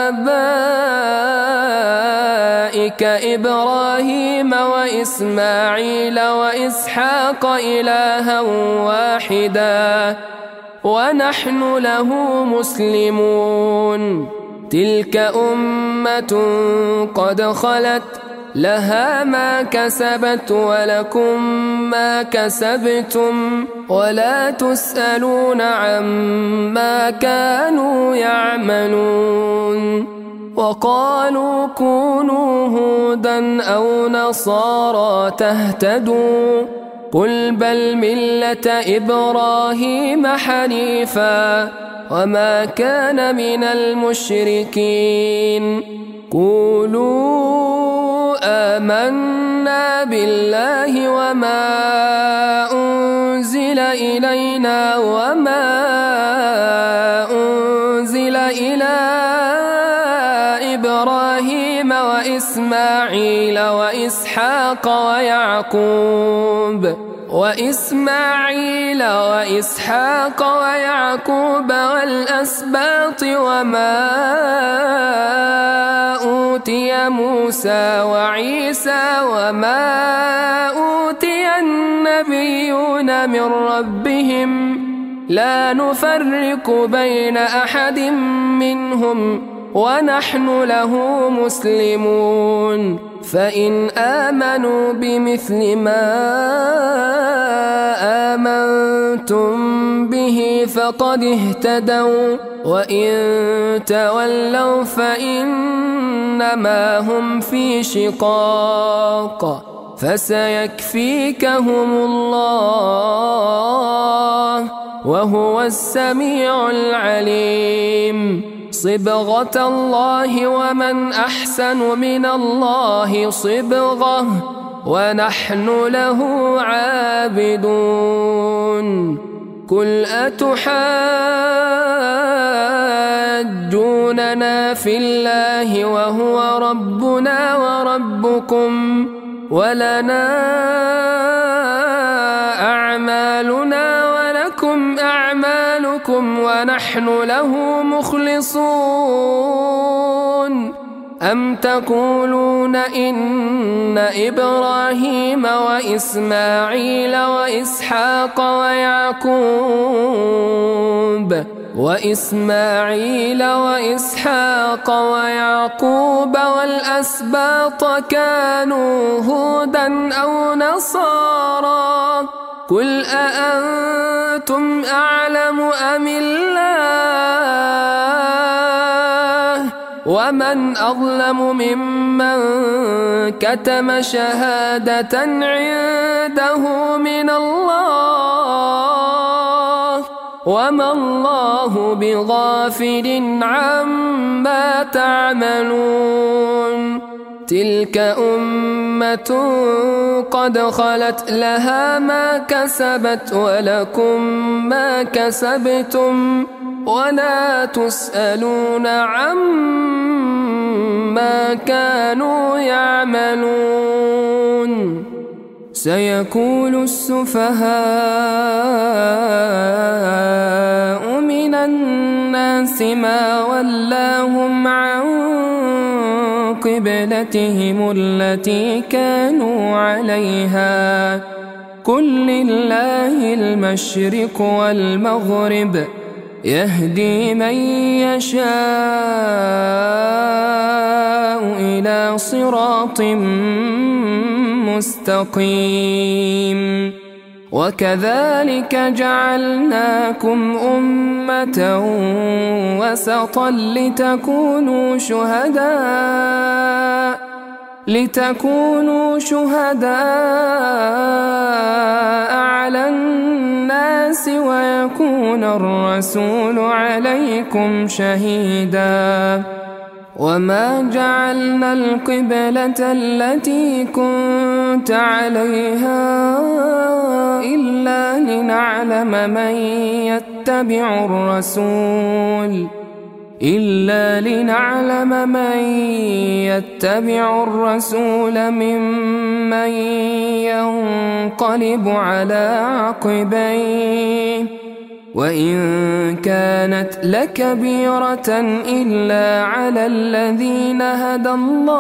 آبائك إبراهيم وإسماعيل وإسحاق إلها واحدا ونحن له مسلمون تلك أمة قد خلت لها ما كسبت ولكم ما كسبتم ولا تسألون عما كانوا يعملون وقالوا كونوا هودا أو نصارى تهتدوا قل بل ملة إبراهيم حنيفا وما كان من المشركين قولوا آمنا بالله وما أنزل إلينا وما أنزل إلى إبراهيم وإسماعيل وإسحاق ويعقوب وإسماعيل وإسحاق ويعقوب والأسباط وما أوتي موسى وعيسى وما أوتي النبيون من ربهم لا نفرق بين أحد منهم ونحن له مسلمون فإن آمنوا بمثل ما آمنتم به فقد اهتدوا وإن تولوا فإنما هم في شقاق فسيكفيكهم الله وهو السميع العليم صبغة الله ومن أحسن من الله صبغة ونحن له عابدون قل أتحاجوننا في الله وهو ربنا وربكم ولنا أعمالنا ولكم أعمالكم ونحن له مخلصون أم تقولون إن إبراهيم وإسماعيل وإسحاق ويعقوب وإسماعيل وإسحاق ويعقوب والأسباط كانوا هودا أو نصارى قل أأنتم أعلم أم الله ومن أظلم ممن كتم شهادة عنده من الله وما الله بغافل عما تعملون تلك أمة قد خلت لها ما كسبت ولكم ما كسبتم ولا تسألون عما كانوا يعملون سيقول السفهاء من الناس ما ولاهم عن قبلتهم التي كانوا عليها قل لله المشرق والمغرب يهدي من يشاء إلى صراط مستقيم وكذلك جعلناكم أمة وسطا لتكونوا شهداء لتكونوا شهداء على الناس ويكون الرسول عليكم شهيدا وما جعلنا القبلة التي كنت عليها إلا لنعلم من يتبع الرسول إلا لنعلم من يتبع الرسول ممن ينقلب على عقبيه وإن كانت لكبيرة إلا على الذين هدى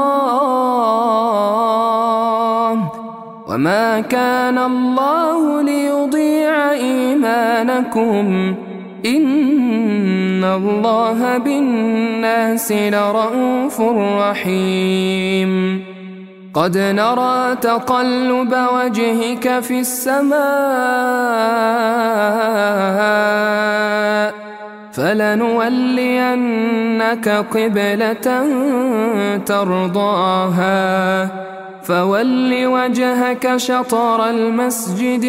الله وما كان الله ليضيع إيمانكم إن الله بالناس لرءوف رحيم قد نرى تقلب وجهك في السماء فلنولينك قبلة ترضاها فول وجهك شطر المسجد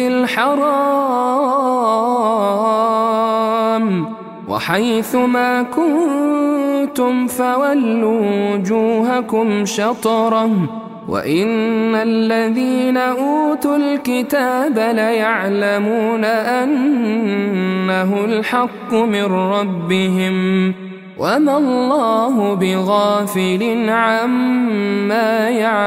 الحرام وحيث ما كنتم فولوا وجوهكم شطره وإن الذين أوتوا الكتاب ليعلمون أنه الحق من ربهم وما الله بغافل عما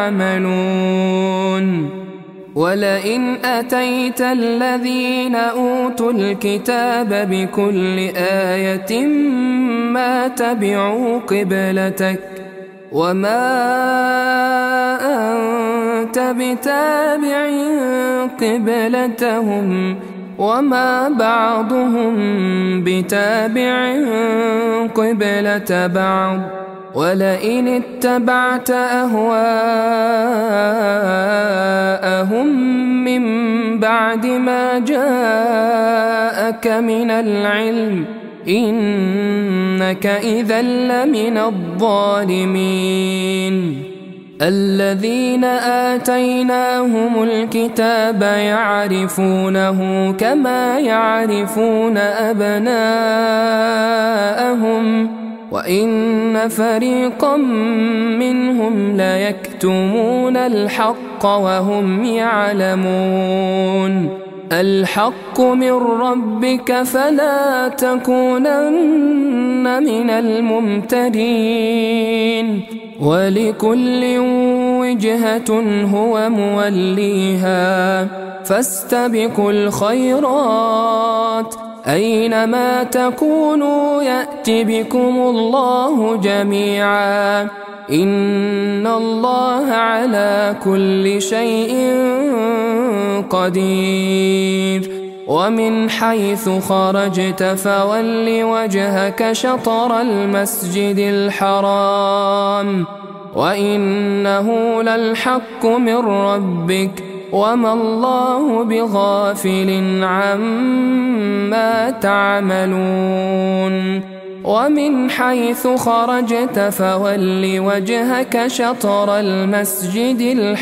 يعملون ولئن أتيت الذين أوتوا الكتاب بكل آية ما تبعوا قبلتك وما أنت بتابع قبلتهم وما بعضهم بتابع قبلة بعض ولئن اتبعت أهواءهم من بعد ما جاءك من العلم إنك إذا لمن الظالمين الذين آتيناهم الكتاب يعرفونه كما يعرفون أبناءهم وإن فريقا منهم ليكتمون الحق وهم يعلمون الحق من ربك فلا تكونن من الممترين ولكل وجهة هو موليها فاستبقوا الخيرات أينما تكونوا يأت بكم الله جميعا إن الله على كل شيء قدير ومن حيث خرجت فول وجهك شطر المسجد الحرام وإنه للحق من ربك وما الله بغافل عما تعملون ومن حيث خرجت فول وجهك شطر المسجد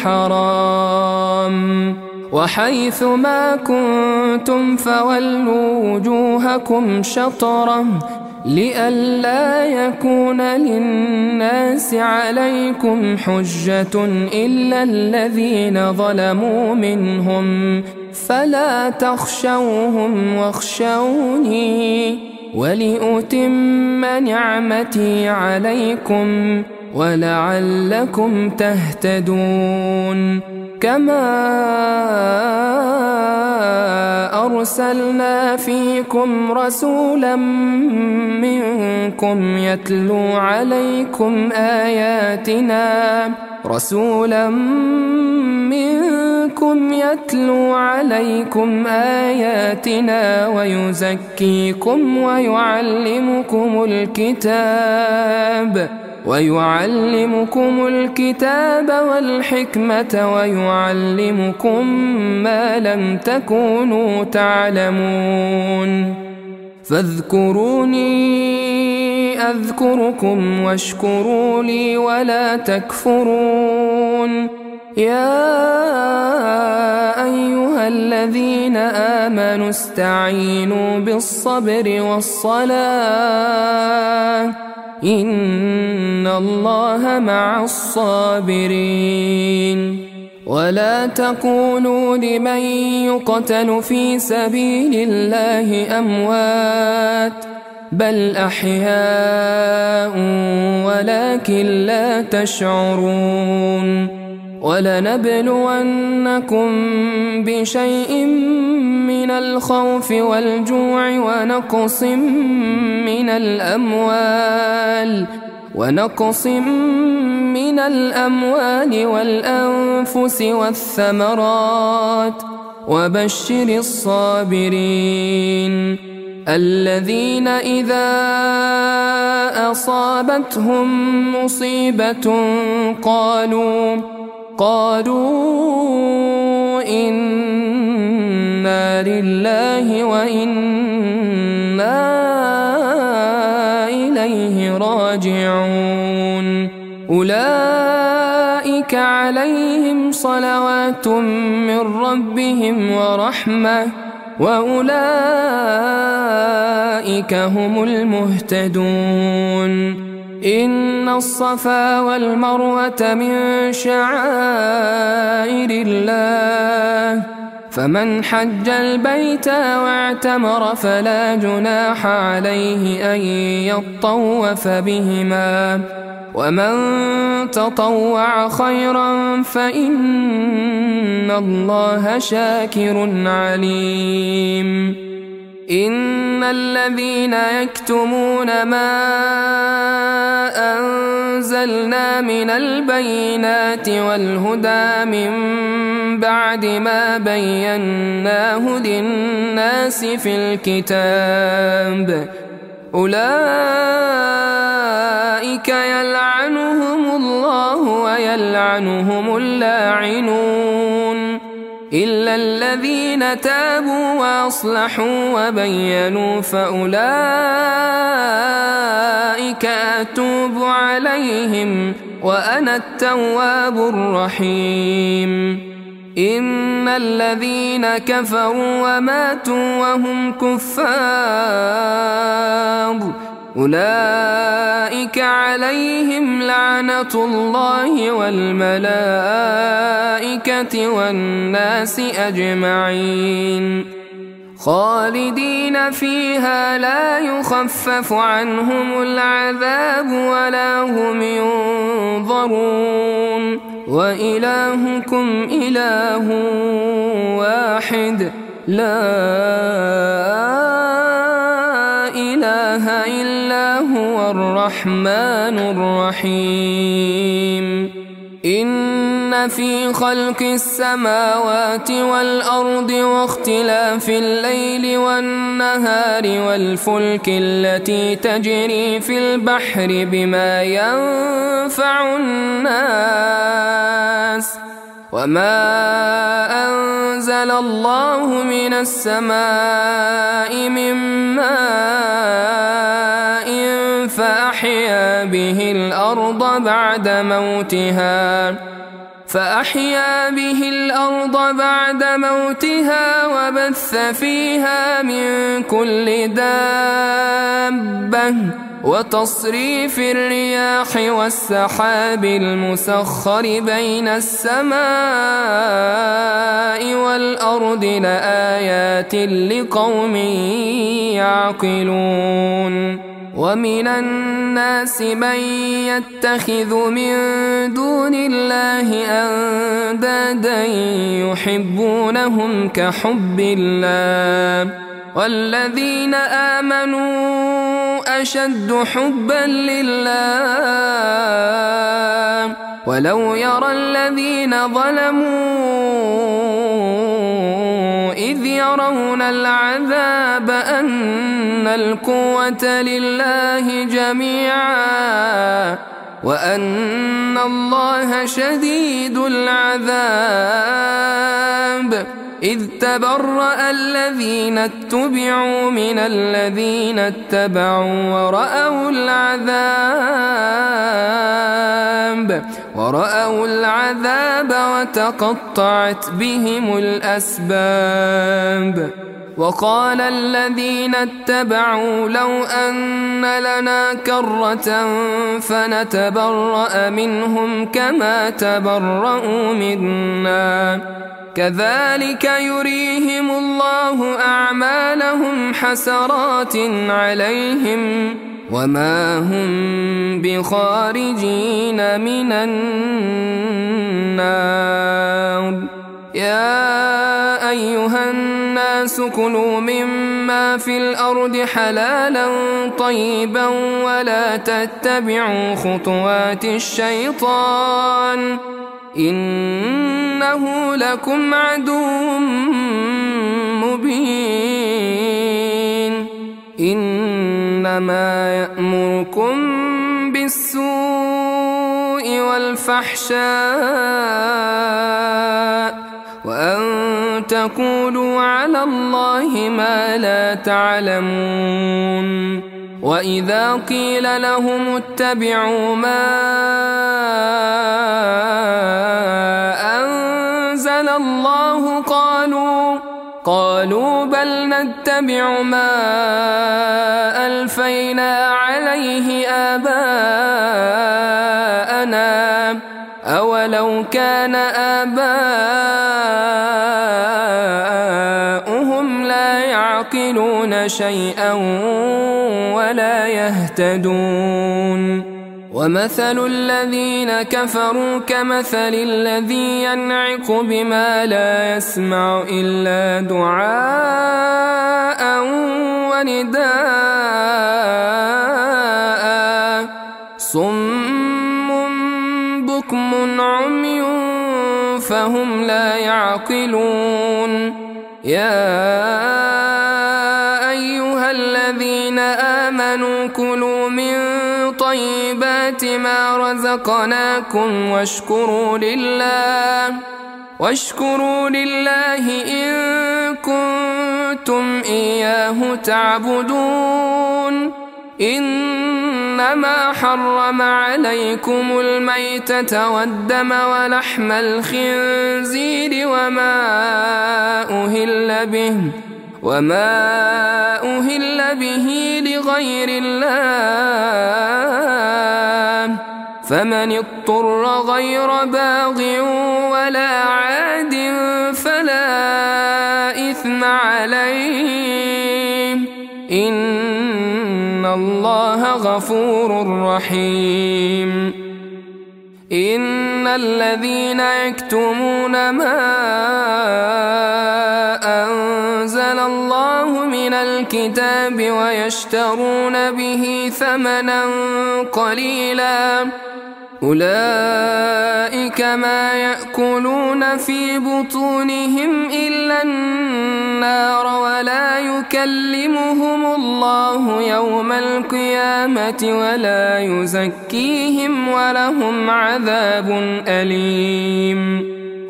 الحرام وحيث ما كنتم فولوا وجوهكم شطره لئلا يكون للناس عليكم حجة إلا الذين ظلموا منهم فلا تخشوهم واخشوني ولأتم نعمتي عليكم ولعلكم تهتدون كما أرسلنا فيكم رسولا منكم يتلو عليكم آياتنا رسولا منكم يتلو عليكم آياتنا ويزكيكم ويعلمكم الكتاب ويعلمكم الكتاب والحكمة ويعلمكم ما لم تكونوا تعلمون فاذكروني أذكركم واشكروا لي ولا تكفرون يا أيها الذين آمنوا استعينوا بالصبر والصلاة إن الله مع الصابرين ولا تقولوا لمن يقتل في سبيل الله أموات بل أحياء ولكن لا تشعرون ولنبلونكم بشيء من الخوف والجوع ونقص من الأموال ونقص من الأموال والأنفس والثمرات وبشر الصابرين الذين إذا أصابتهم مصيبة قالوا قالوا إنا لله وإنا إليه راجعون أولئك عليهم صلوات من ربهم ورحمة وأولئك هم المهتدون إن الصفا والمروة من شعائر الله فمن حج البيت واعتمر فلا جناح عليه أن يطوف بهما ومن تطوع خيرا فإن الله شاكر عليم إن الذين يكتمون ما أنزلنا من البينات والهدى من بعد ما بيناه للناس في الكتاب أولئك يلعنهم الله ويلعنهم اللاعنون إلا الذين تابوا وأصلحوا وبينوا فأولئك أتوب عليهم وأنا التواب الرحيم إن الذين كفروا وماتوا وهم كفار أولئك عليهم لعنة الله والملائكة والناس أجمعين خالدين فيها لا يخفف عنهم العذاب ولا هم ينظرون وإلهكم إله واحد لا إله إلا هو الرحمن الرحيم إن في خلق السماوات والأرض واختلاف الليل والنهار والفلك التي تجري في البحر بما ينفع الناس وما أنزل الله من السماء من ماء فأحيا به الأرض بعد موتها فأحيا به الأرض بعد موتها وبث فيها من كل دابة وتصريف الرياح والسحاب المسخر بين السماء والأرض لآيات لقوم يعقلون ومن الناس من يتخذ من دون الله أندادا يحبونهم كحب الله والذين آمنوا أشد حبا لله ولو يرى الذين ظلموا إذ يرون العذاب أن القوة لله جميعا وأن الله شديد العذاب إذ تبرأ الذين اتبعوا من الذين اتبعوا ورأوا العذاب ورأوا العذاب وتقطعت بهم الأسباب وقال الذين اتبعوا لو أن لنا كرة فنتبرأ منهم كما تبرأوا منا كذلك يريهم الله أعمالهم حسرات عليهم وما هم بخارجين من النار. يا أيها الناس كلوا مما في الأرض حلالا طيبا ولا تتبعوا خطوات الشيطان إنه لكم عدو مبين. إنما يأمركم بالسوء والفحشاء وأن تقولوا على الله ما لا تعلمون. وإذا قيل لهم اتبعوا ما أنزل الله قالوا قالوا بل نتبع ما ألفينا عليه آباءنا أولو كان آباؤهم لا يعقلون شيئا ولا يهتدون. ومثل الذين كفروا كمثل الذي ينعق بما لا يسمع إلا دعاء ونداء صم بكم عمي فهم لا يعقلون. يا أيها الذين آمنوا كلوا من طيبات ما رزقناكم واشكروا لله واشكروا لله إن كنتم إياه تعبدون. إنما حرم عليكم الميتة والدم ولحم الخنزير وما أهل به وما أهل به لغير الله فمن اضطر غير باغ ولا عاد فلا إثم عليه إن الله غفور رحيم. إن الذين يكتمون ما أنزل الله من الكتاب ويشترون به ثمنا قليلا أولئك ما يأكلون في بطونهم إلا النار ولا يكلمهم الله يوم القيامة ولا يزكيهم ولهم عذاب أليم.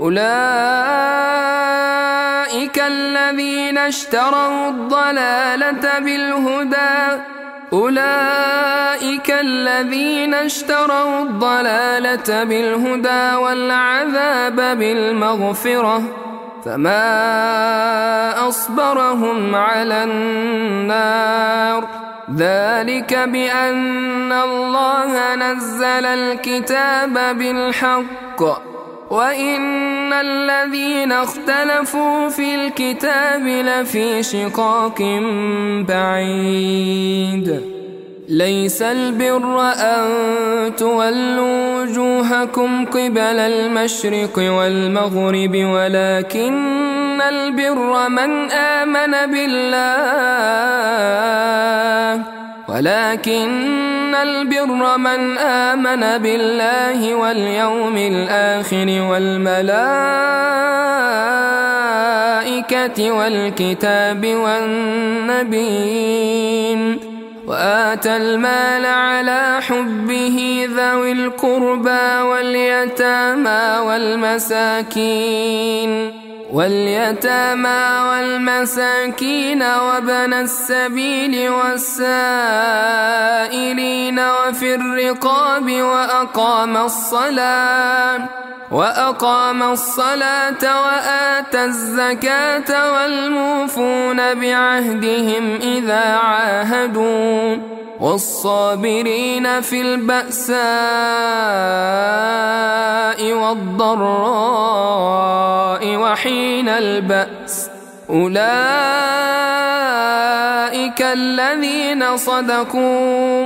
أولئك الذين اشتروا الضلالة بالهدى أولئك الذين اشتروا الضلالة بالهدى والعذاب بالمغفرة فما أصبرهم على النار ذلك بأن الله نزل الكتاب بالحق وإن الذين اختلفوا في الكتاب لفي شقاق بعيد. ليس البر أن تولوا وجوهكم قبل المشرق والمغرب ولكن البر من آمن بالله ولكن البر من آمن بالله واليوم الآخر والملائكة والكتاب والنبيين وآتى المال على حبه ذوي القربى واليتامى والمساكين واليتامى والمساكين وابن السبيل والسائلين وفي الرقاب وأقام الصلاة وأقام الصلاة وآتى الزكاة والموفون بعهدهم إذا عاهدوا والصابرين في البأساء والضراء وحين البأس أولئك الذين صدقوا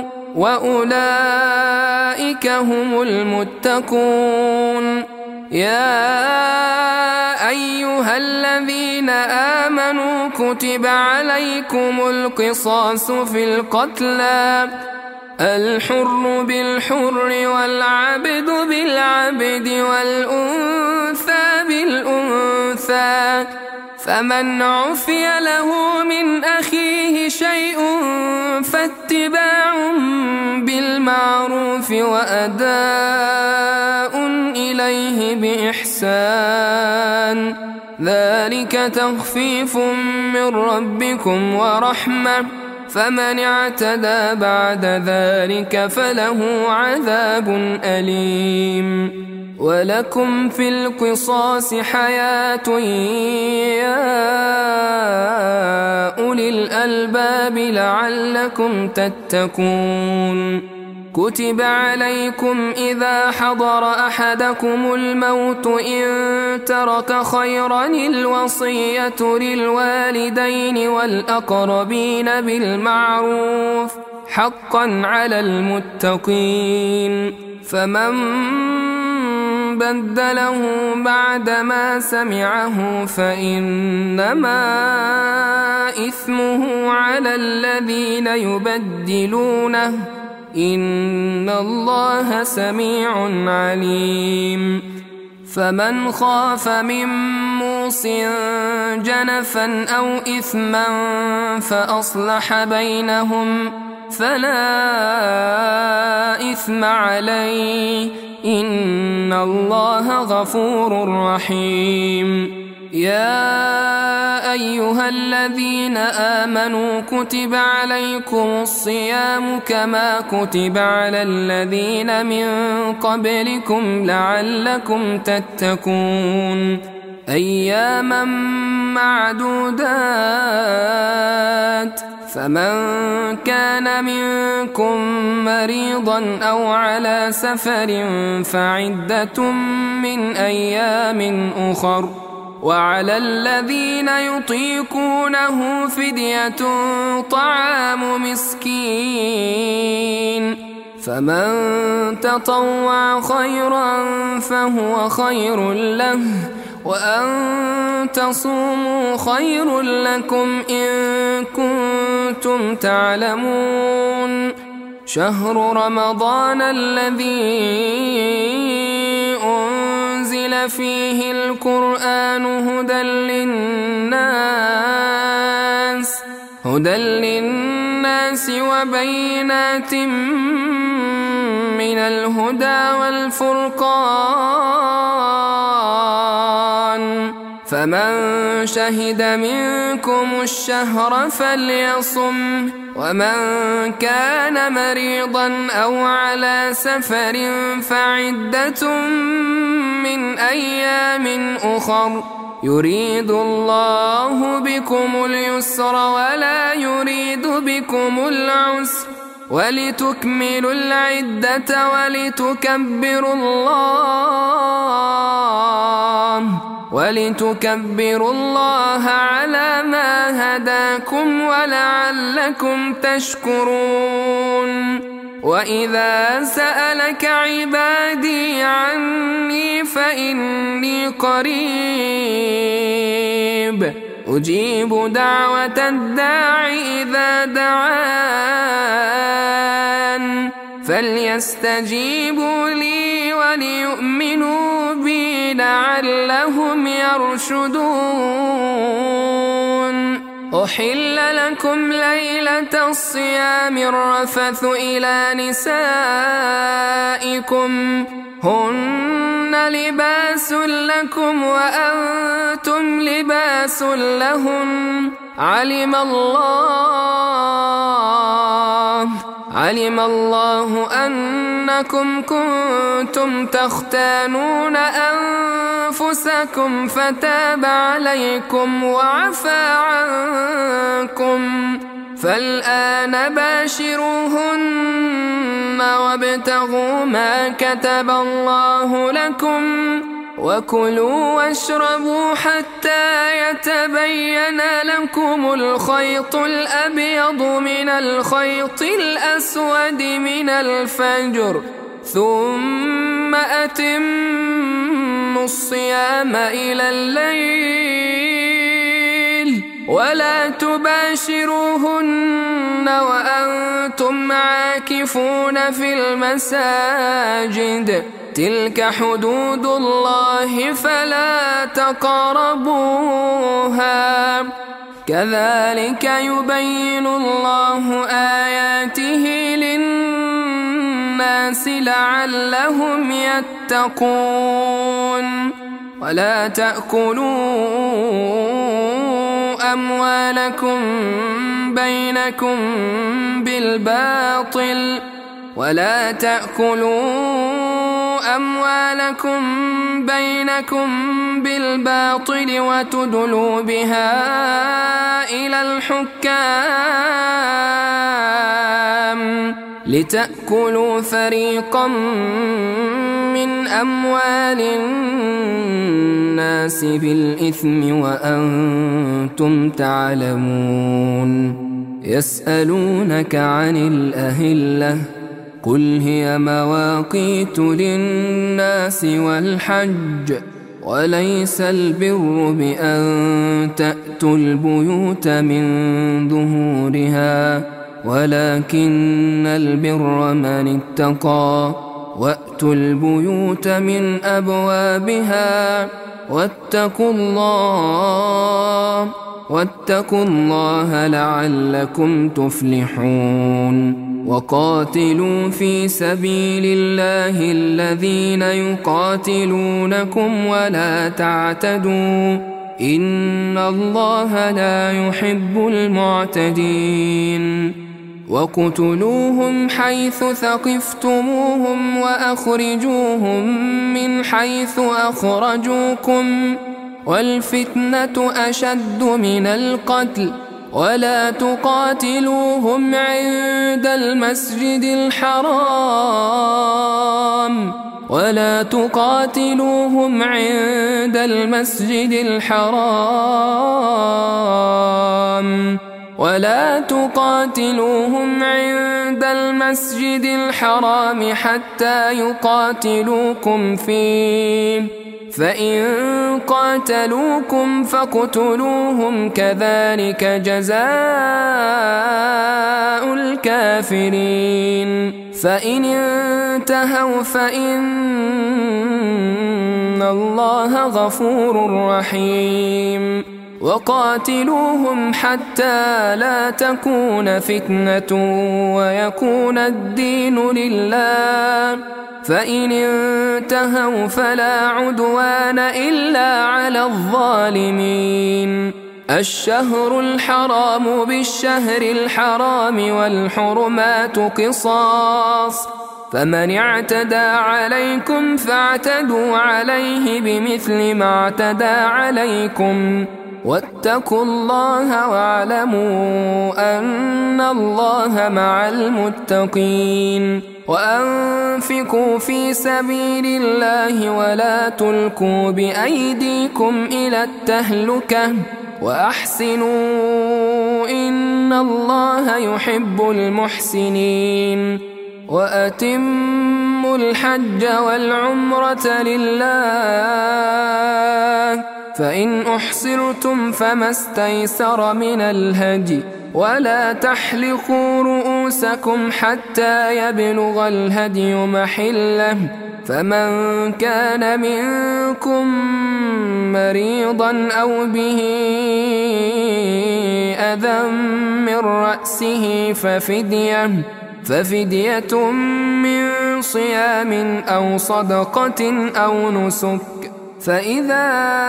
وأولئك هم المتقون. يا أيها الذين آمنوا كتب عليكم القصاص في القتلى، الحر بالحر والعبد بالعبد والأنثى بالأنثى، فمن عفي له من أخيه شيء فاتباع بالمعروف وأداء إليه بإحسان، ذلك تخفيف من ربكم ورحمة، فمن اعتدى بعد ذلك فله عذاب أليم. ولكم في القصاص حياة يا أولي الألباب لعلكم تتقون. كتب عليكم إذا حضر أحدكم الموت إن ترك خيرا الوصية للوالدين والأقربين بالمعروف حقا على المتقين، فمن بدله بعدما سمعه فإنما إثمه على الذين يبدلونه، إن الله سميع عليم. فمن خاف من موص جنفا أو إثما فأصلح بينهم فلا إثم عليه، إن الله غفور رحيم. يا أيها الذين آمنوا كتب عليكم الصيام كما كتب على الذين من قبلكم لعلكم تتقون، أياما معدودات، فمن كان منكم مريضا أو على سفر فعدة من أيام أخر، وعلى الذين يطيقونه فدية طعام مسكين، فمن تطوع خيرا فهو خير له، وأن تصوموا خير لكم إن كنتم تعلمون. شهر رمضان الذي أنزل فيه القرآن هدى للناس هدى للناس وبينات من الهدى والفرقان، فمن شهد منكم الشهر فليصم، ومن كان مريضا أو على سفر فعدة من أيام أخر، يريد الله بكم اليسر ولا يريد بكم العسر، ولتكملوا العدة ولتكبروا الله ولتكبروا الله على ما هداكم ولعلكم تشكرون. وإذا سألك عبادي عني فإني قريب أجيب دعوة الداع إذا دعان، فليستجيبوا لي وليؤمنوا بي لعلهم يرشدون. أحل لكم ليلة الصيام الرفث إلى نسائكم هن لباس لكم وأنتم لباس لهن، علم الله علم الله أنكم كنتم تختانون أنفسكم فتاب عليكم وعفى عنكم، فالآن باشروهن وابتغوا ما كتب الله لكم، وكلوا واشربوا حتى يتبين لكم الخيط الأبيض من الخيط الأسود من الفجر ثم أتموا الصيام إلى الليل ولا تباشروهن وأنتم عاكفون في المساجد تلك حدود الله فلا تقربوها كذلك يبين الله آياته للناس لعلهم يتقون ولا تأكلوا أموالكم بينكم بالباطل ولا تأكلوا أموالكم بينكم بالباطل وتدلوا بها إلى الحكام لتأكلوا فريقا من أموال الناس بالإثم وأنتم تعلمون يسألونك عن الأهلة قل هي مواقيت للناس والحج وليس البر بأن تأتوا البيوت من ظهورها ولكن البر من اتقى وأتوا البيوت من أبوابها واتقوا الله واتقوا الله لعلكم تفلحون وقاتلوا في سبيل الله الذين يقاتلونكم ولا تعتدوا إن الله لا يحب المعتدين وقتلوهم حيث ثقفتموهم وأخرجوهم من حيث أخرجوكم والفتنة أشد من القتل ولا تقاتلوهم عند المسجد الحرام ولا تقاتلوهم عند المسجد الحرام ولا تقاتلوهم عند المسجد الحرام حتى يقاتلوكم فيه فإن قاتلوكم فاقتلوهم كذلك جزاء الكافرين فإن انتهوا فإن الله غفور رحيم وقاتلوهم حتى لا تكون فتنة ويكون الدين لله فإن انتهوا فلا عدوان إلا على الظالمين الشهر الحرام بالشهر الحرام والحرمات قصاص فمن اعتدى عليكم فاعتدوا عليه بمثل ما اعتدى عليكم واتقوا الله واعلموا أن الله مع المتقين وأنفقوا في سبيل الله ولا تلقوا بأيديكم إلى التهلكة وأحسنوا إن الله يحب المحسنين وأتموا الحج والعمرة لله فإن أحصرتم فما استيسر من الهدي ولا تحلقوا رؤوسكم حتى يبلغ الهدي محله فمن كان منكم مريضا أو به أذى من رأسه ففدية ففدية من صيام أو صدقة أو نسك فإذا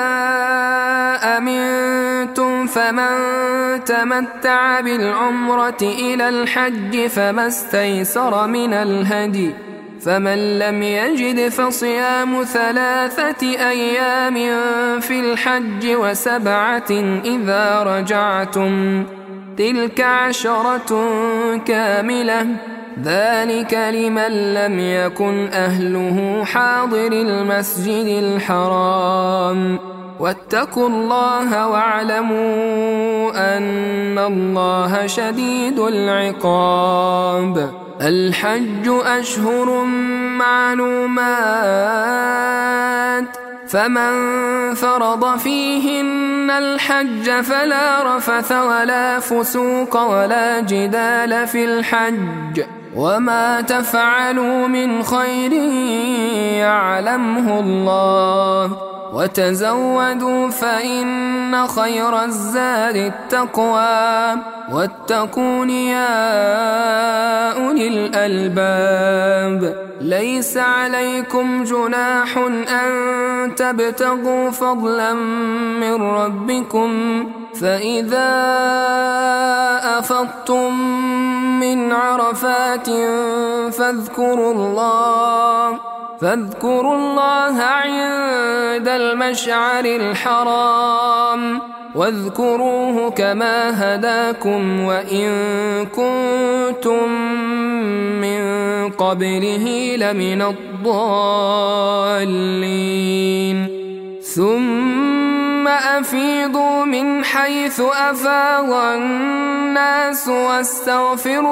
أمنتم فمن تمتع بالعمرة إلى الحج فما استيسر من الهدي فمن لم يجد فصيام ثلاثة أيام في الحج وسبعة إذا رجعتم تلك عشرة كاملة ذلك لمن لم يكن أهله حاضر المسجد الحرام واتقوا الله واعلموا أن الله شديد العقاب. الحج أشهر معلومات فمن فرض فيهن الحج فلا رفث ولا فسوق ولا جدال في الحج وما تفعلوا من خير يعلمه الله وتزودوا فإن خير الزاد التقوى واتقون يا أولي الألباب. ليس عليكم جناح أن تبتغوا فضلا من ربكم فإذا أفضتم من عرفات فاذكروا الله فاذكروا الله عند المشعر الحرام واذكروه كما هداكم وإن كنتم من قبله لمن الضالين. ثم أفيضوا من حيث أفاض الناس واستغفروا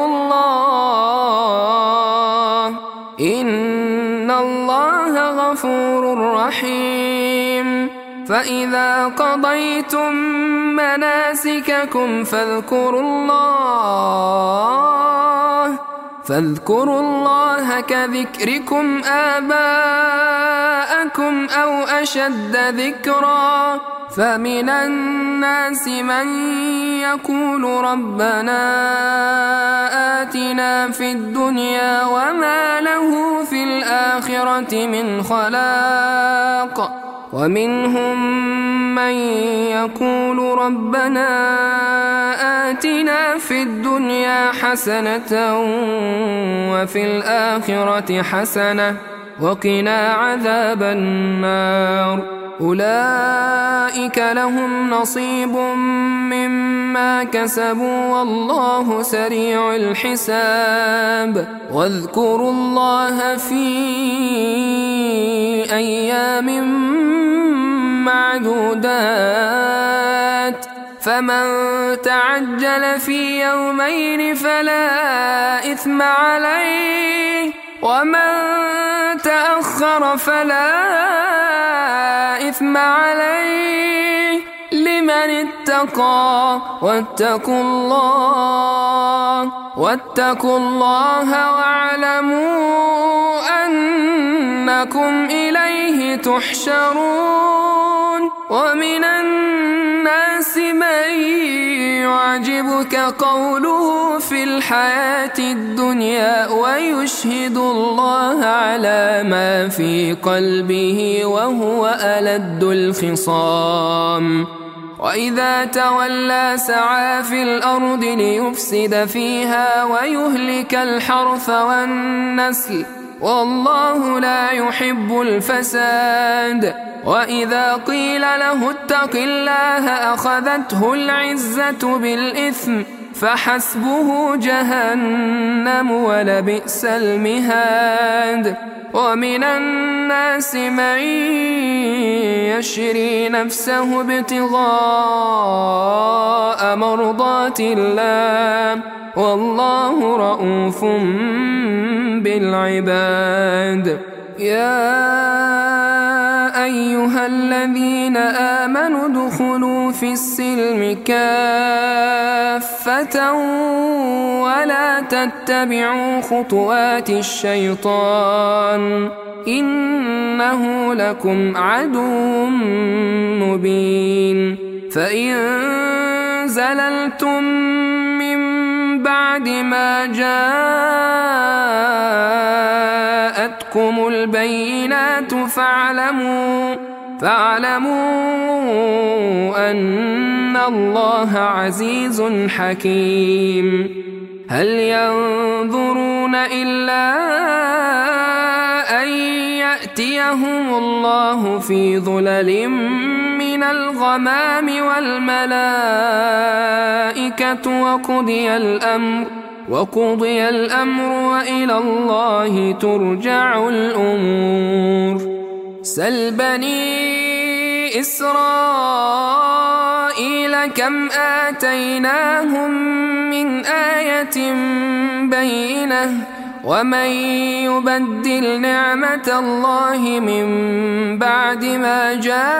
الله إن الله غفور رحيم. فإذا قضيتم مناسككم فاذكروا الله فاذكروا الله كذكركم آباءكم أو أشد ذكرا فمن الناس من يقول ربنا آتنا في الدنيا وما له في الآخرة من خلاق ومنهم من يقول ربنا آتنا في الدنيا حسنة وفي الآخرة حسنة وقنا عذاب النار. أولئك لهم نصيب مما كسبوا والله سريع الحساب. واذكروا الله في أيام معدودات فمن تعجل في يومين فلا إثم عليه ومن تأخر فلا إثم عليه لمن اتقى واتقوا الله واتقوا الله واعلموا أنكم إليه تحشرون. ومن الناس من يعجبك قوله في الحياة الدنيا ويشهد الله على ما في قلبه وهو ألد الخصام. وإذا تولى سعى في الأرض ليفسد فيها ويهلك الحرث والنسل والله لا يحب الفساد. وإذا قيل له اتق الله أخذته العزة بالإثم فحسبه جهنم ولبئس المهاد. ومن الناس من يشري نفسه ابتغاء مرضات الله والله رؤوف بالعباد. يا أيها الذين آمنوا ادخلوا في السلم كافة ولا تتبعوا خطوات الشيطان إنه لكم عدو مبين. فإن زللتم من بعد ما جاءتكم البينات فاعلموا فاعلموا أن الله عزيز حكيم. هل ينظرون إلا أن يأتيهم الله في ظلل من الغمام والملائكة وقضي الأمر وقضي الأمر وإلى الله ترجع الأمور. سل بني إسرائيل كم آتيناهم من آية بينة ومن يبدل نعمة الله من بعد ما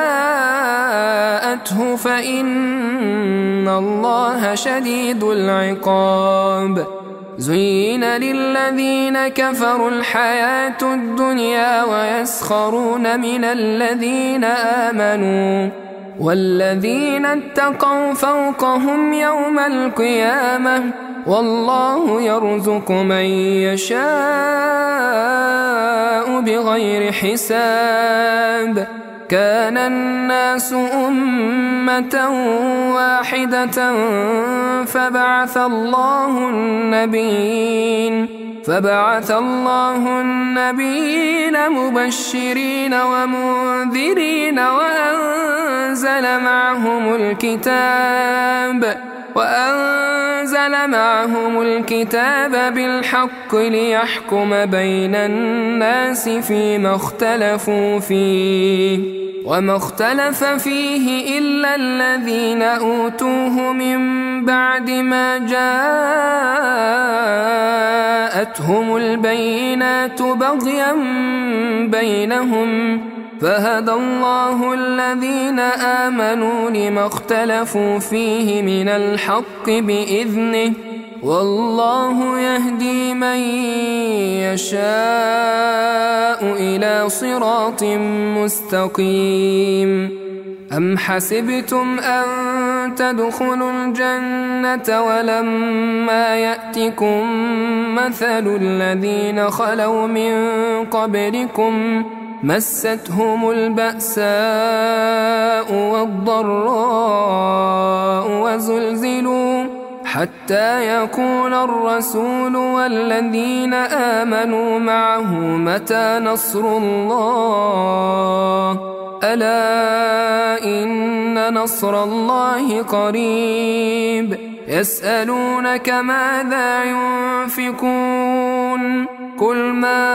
جاءته فإن الله شديد العقاب. زين للذين كفروا الحياة الدنيا ويسخرون من الذين آمنوا والذين اتقوا فوقهم يوم القيامة والله يرزق من يشاء بغير حساب. كان الناس أمة واحدة فبعث الله النبيين فبعث الله النبيين مبشرين ومنذرين وأنزل معهم الكتاب وأنزل معهم الكتاب بالحق ليحكم بين الناس فيما اختلفوا فيه وما اختلف فيه إلا الذين أوتوه من بعد ما جاءتهم البينات بغيا بينهم فهدى الله الذين آمنوا لما اختلفوا فيه من الحق بإذنه والله يهدي من يشاء إلى صراط مستقيم. أم حسبتم أن تدخلوا الجنة ولما يأتكم مثل الذين خلوا من قبلكم مستهم البأساء والضراء وزلزلوا حتى يقول الرسول والذين آمنوا معه متى نصر الله ألا إن نصر الله قريب. يسألونك ماذا ينفقون قل ما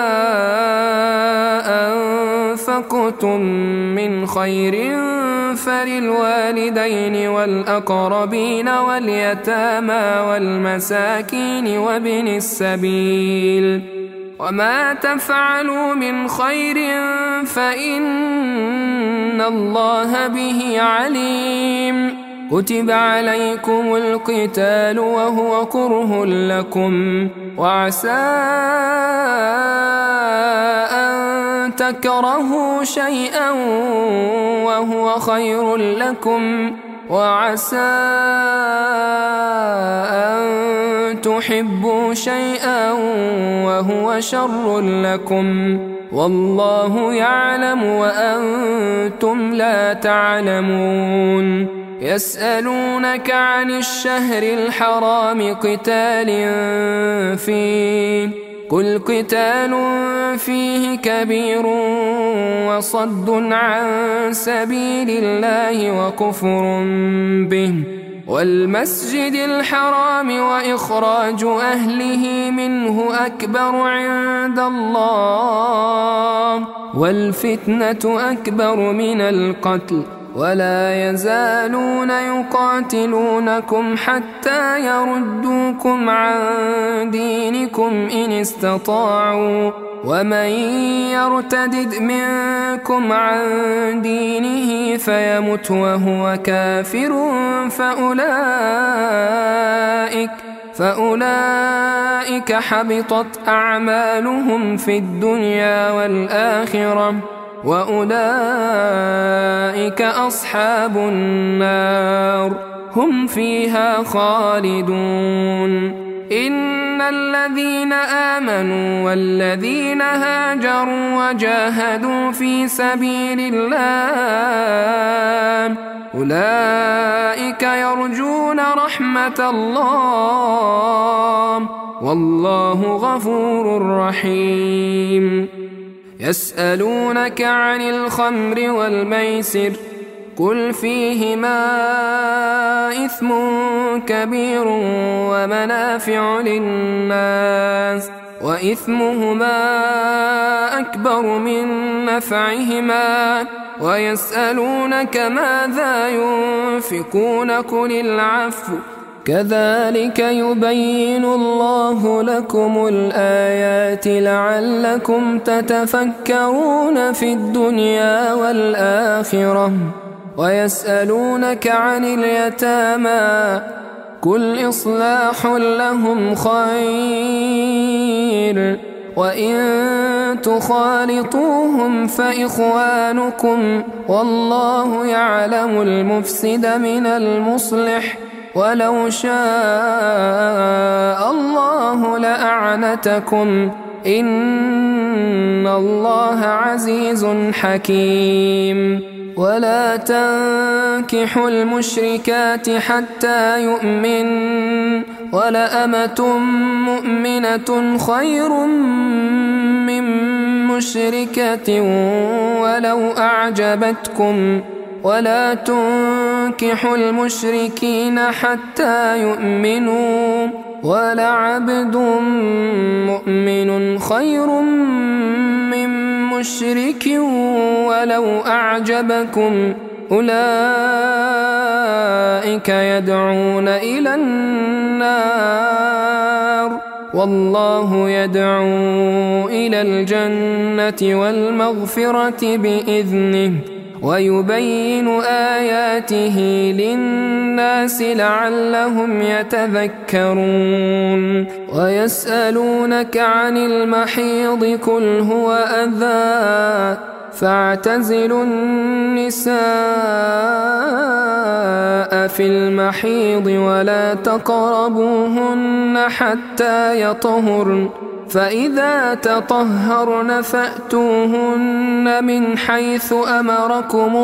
أنفقتم من خير فللوالدين والأقربين واليتامى والمساكين وابن السبيل وما تفعلوا من خير فإن الله به عليم. كتب عليكم القتال وهو كره لكم وعسى أن تكرهوا شيئا وهو خير لكم وعسى أن تحبوا شيئا وهو شر لكم والله يعلم وأنتم لا تعلمون. يسألونك عن الشهر الحرام قتال فيه قل قتال فيه كبير وصد عن سبيل الله وكفر به والمسجد الحرام وإخراج أهله منه أكبر عند الله والفتنة أكبر من القتل ولا يزالون يقاتلونكم حتى يردوكم عن دينكم إن استطاعوا ومن يرتدد منكم عن دينه فيمت وهو كافر فأولئك فأولئك حبطت أعمالهم في الدنيا والآخرة وأولئك أصحاب النار هم فيها خالدون. إن الذين آمنوا والذين هاجروا وجاهدوا في سبيل الله أولئك يرجون رحمة الله والله غفور رحيم. يسألونك عن الخمر والميسر قل فيهما إثم كبير ومنافع للناس وإثمهما أكبر من نفعهما ويسألونك ماذا ينفقون قل العفو كذلك يبين الله لكم الآيات لعلكم تتفكرون في الدنيا والآخرة ويسألونك عن اليتامى قل إصلاح لهم خير وإن تخالطوهم فإخوانكم والله يعلم المفسد من المصلح ولو شاء الله لأعنتكم إن الله عزيز حكيم ولا تنكحوا المشركات حتى يؤمن ولأمة مؤمنة خير من مشركة ولو أعجبتكم ولا تنكحوا المشركين حتى يؤمنوا ولعبد مؤمن خير من مشرك ولو أعجبكم أولئك يدعون إلى النار والله يدعو إلى الجنة والمغفرة بإذنه ويبين آياته للناس لعلهم يتذكرون ويسألونك عن المحيض قل هو أذى فاعتزلوا النساء في المحيض ولا تقربوهن حتى يطهرن فإذا تطهرن فأتوهن من حيث أمركم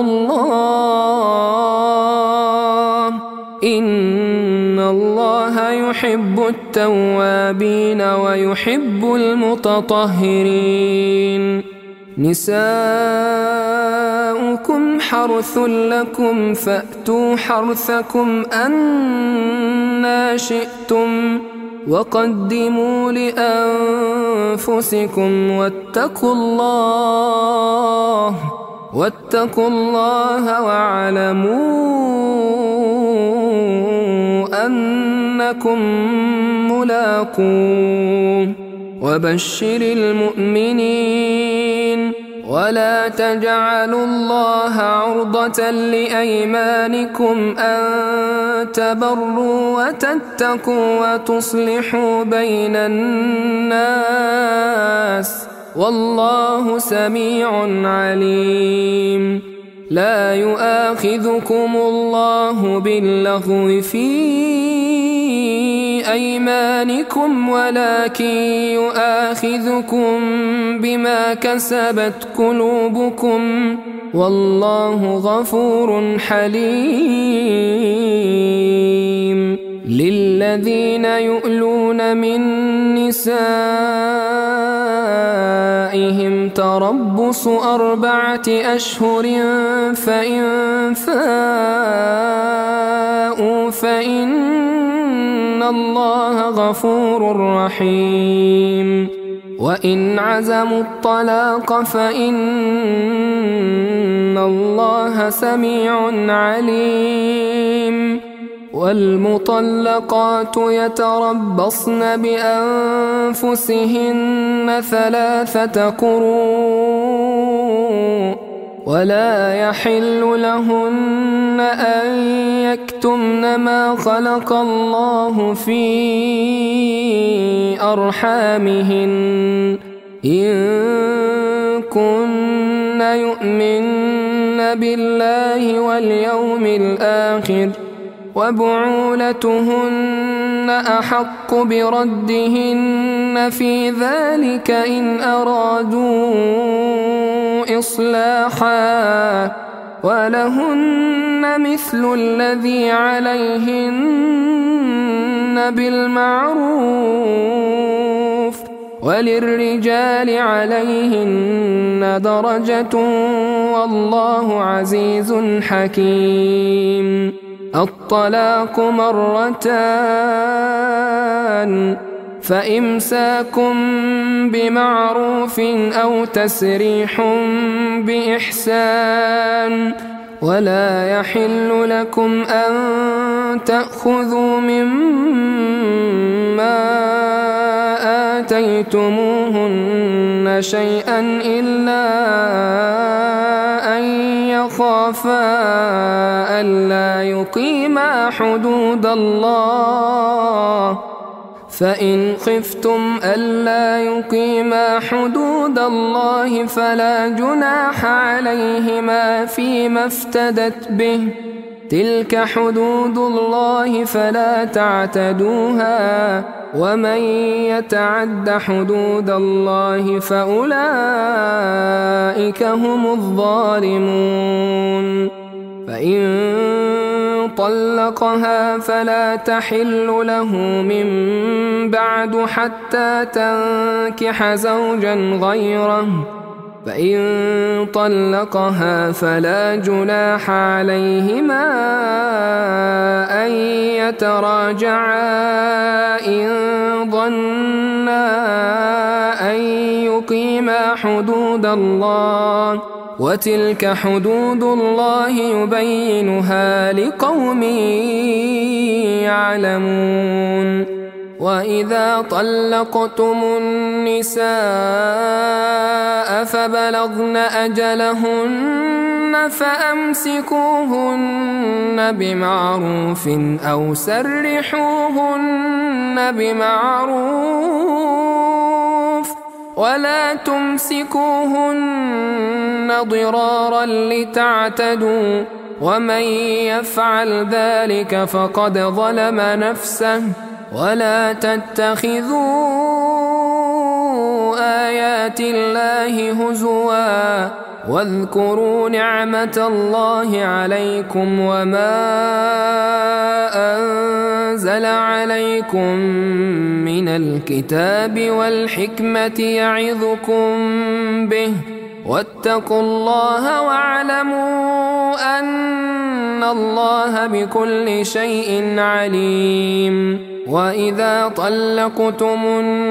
الله إن الله يحب التوابين ويحب المتطهرين نساؤكم حرث لكم فأتوا حرثكم أنى شئتم وقدموا لأنفسكم واتقوا الله واتقوا الله واعلموا أنكم ملاقوه وبشر المؤمنين ولا تجعلوا الله عرضة لأيمانكم أن تبروا وتتقوا وتصلحوا بين الناس والله سميع عليم لا يؤاخذكم الله باللغو في أيمانكم ولكن يؤاخذكم بما كسبت قلوبكم والله غفور حليم للذين يؤلون من نسائهم تربص أربعة أشهر فإن فاءوا فإن الله غفور رحيم وإن عزموا الطلاق فإن الله سميع عليم والمطلقات يتربصن بأنفسهن ثلاثة قروء ولا يحل لهن أن يكتمن ما خلق الله في أرحامهن إن كن يؤمن بالله واليوم الآخر وبعولتهن أحق بردهن في ذلك إن أرادوا إصلاحا ولهن مثل الذي عليهن بالمعروف وللرجال عليهن درجة والله عزيز حكيم. الطلاق مرتان، فإمساكم بمعروف أو تسريح بإحسان، ولا يحل لكم أن تأخذوا مما آتيتموهن شيئا إلا أن يخافا ألا يقيما حدود الله، فإن خفتم ألا يقيما حدود الله فلا جناح عليهما فيما افتدت به، تلك حدود الله فلا تعتدوها، ومن يتعد حدود الله فأولئك هم الظالمون. فإن طلقها فلا تحل له من بعد حتى تنكح زوجا غيره، فإن طلقها فلا جناح عليهما أن يتراجعا إن ظنا أن يقيما حدود الله، وتلك حدود الله يبينها لقوم يعلمون. وإذا طلقتم النساء فبلغن أجلهن فأمسكوهن بمعروف أو سرحوهن بمعروف، ولا تمسكوهن ضرارا لتعتدوا، ومن يفعل ذلك فقد ظلم نفسه. ولا تتخذوا آيات الله هزوا، واذكروا نعمة الله عليكم وما أنزل عليكم من الكتاب والحكمة يعظكم به، واتقوا الله واعلموا أن الله بكل شيء عليم. وإذا طلقتم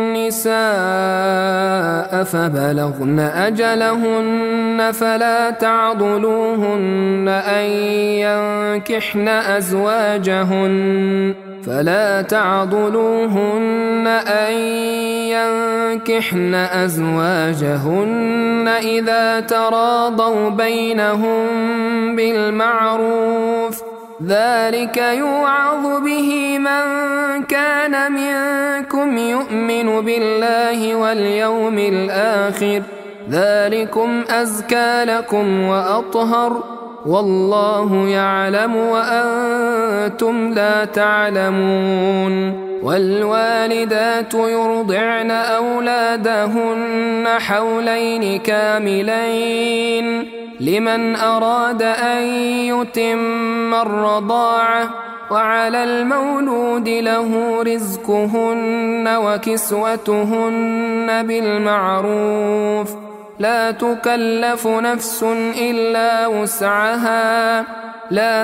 النساء فبلغن أجلهن فلا تعضلوهن أن ينكحن أزواجهن فلا تعضلوهن أن ينكحن أزواجهن إذا تراضوا بينهم بالمعروف، ذلك يوعظ به من كان منكم يؤمن بالله واليوم الآخر، ذلكم أزكى لكم وأطهر، والله يعلم وأنتم لا تعلمون. والوالدات يرضعن أولادهن حولين كاملين لمن أراد أن يتم الرضاعة، وعلى المولود له رزقهن وكسوتهن بالمعروف، لا تكلف نفس إلا وسعها، لا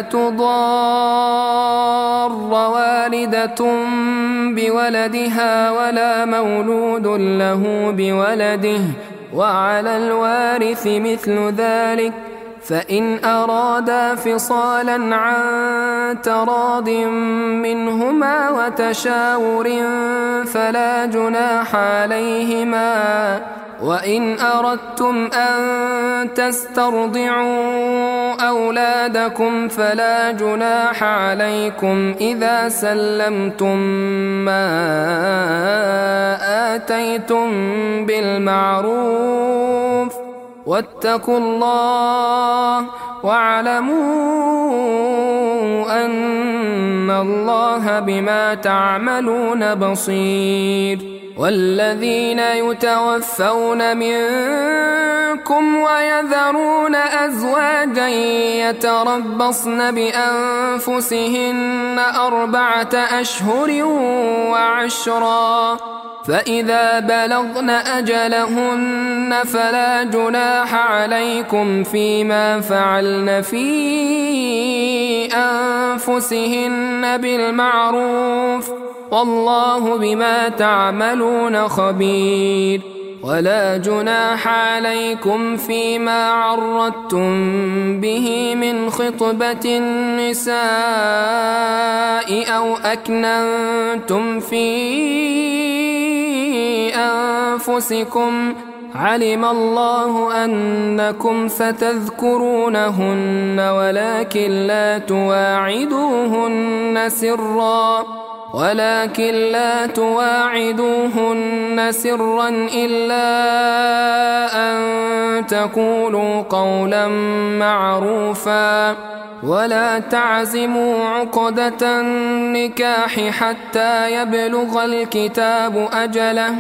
تضار والدة بولدها ولا مولود له بولده، وعلى الوارث مثل ذلك، فإن أرادا فصالا عن تراض منهما وتشاور فلا جناح عليهما. وإن أردتم أن تسترضعوا أولادكم فلا جناح عليكم إذا سلمتم ما آتيتم بالمعروف، واتقوا الله واعلموا أن الله بما تعملون بصير. والذين يتوفون منكم ويذرون أزواجا يتربصن بأنفسهن أربعة أشهر وعشرا، فإذا بلغن أجلهن فلا جناح عليكم فيما فعلن في أنفسهن بالمعروف والله بما تعملون خبير. ولا جناح عليكم فيما عرضتم به من خطبة النساء أو أكننتم في أنفسكم علم الله أنكم ستذكرونهن ولكن لا تواعدوهن سرا ولكن لا تواعدوهن سرا إلا أن تقولوا قولا معروفا ولا تعزموا عقدة النكاح حتى يبلغ الكتاب أجله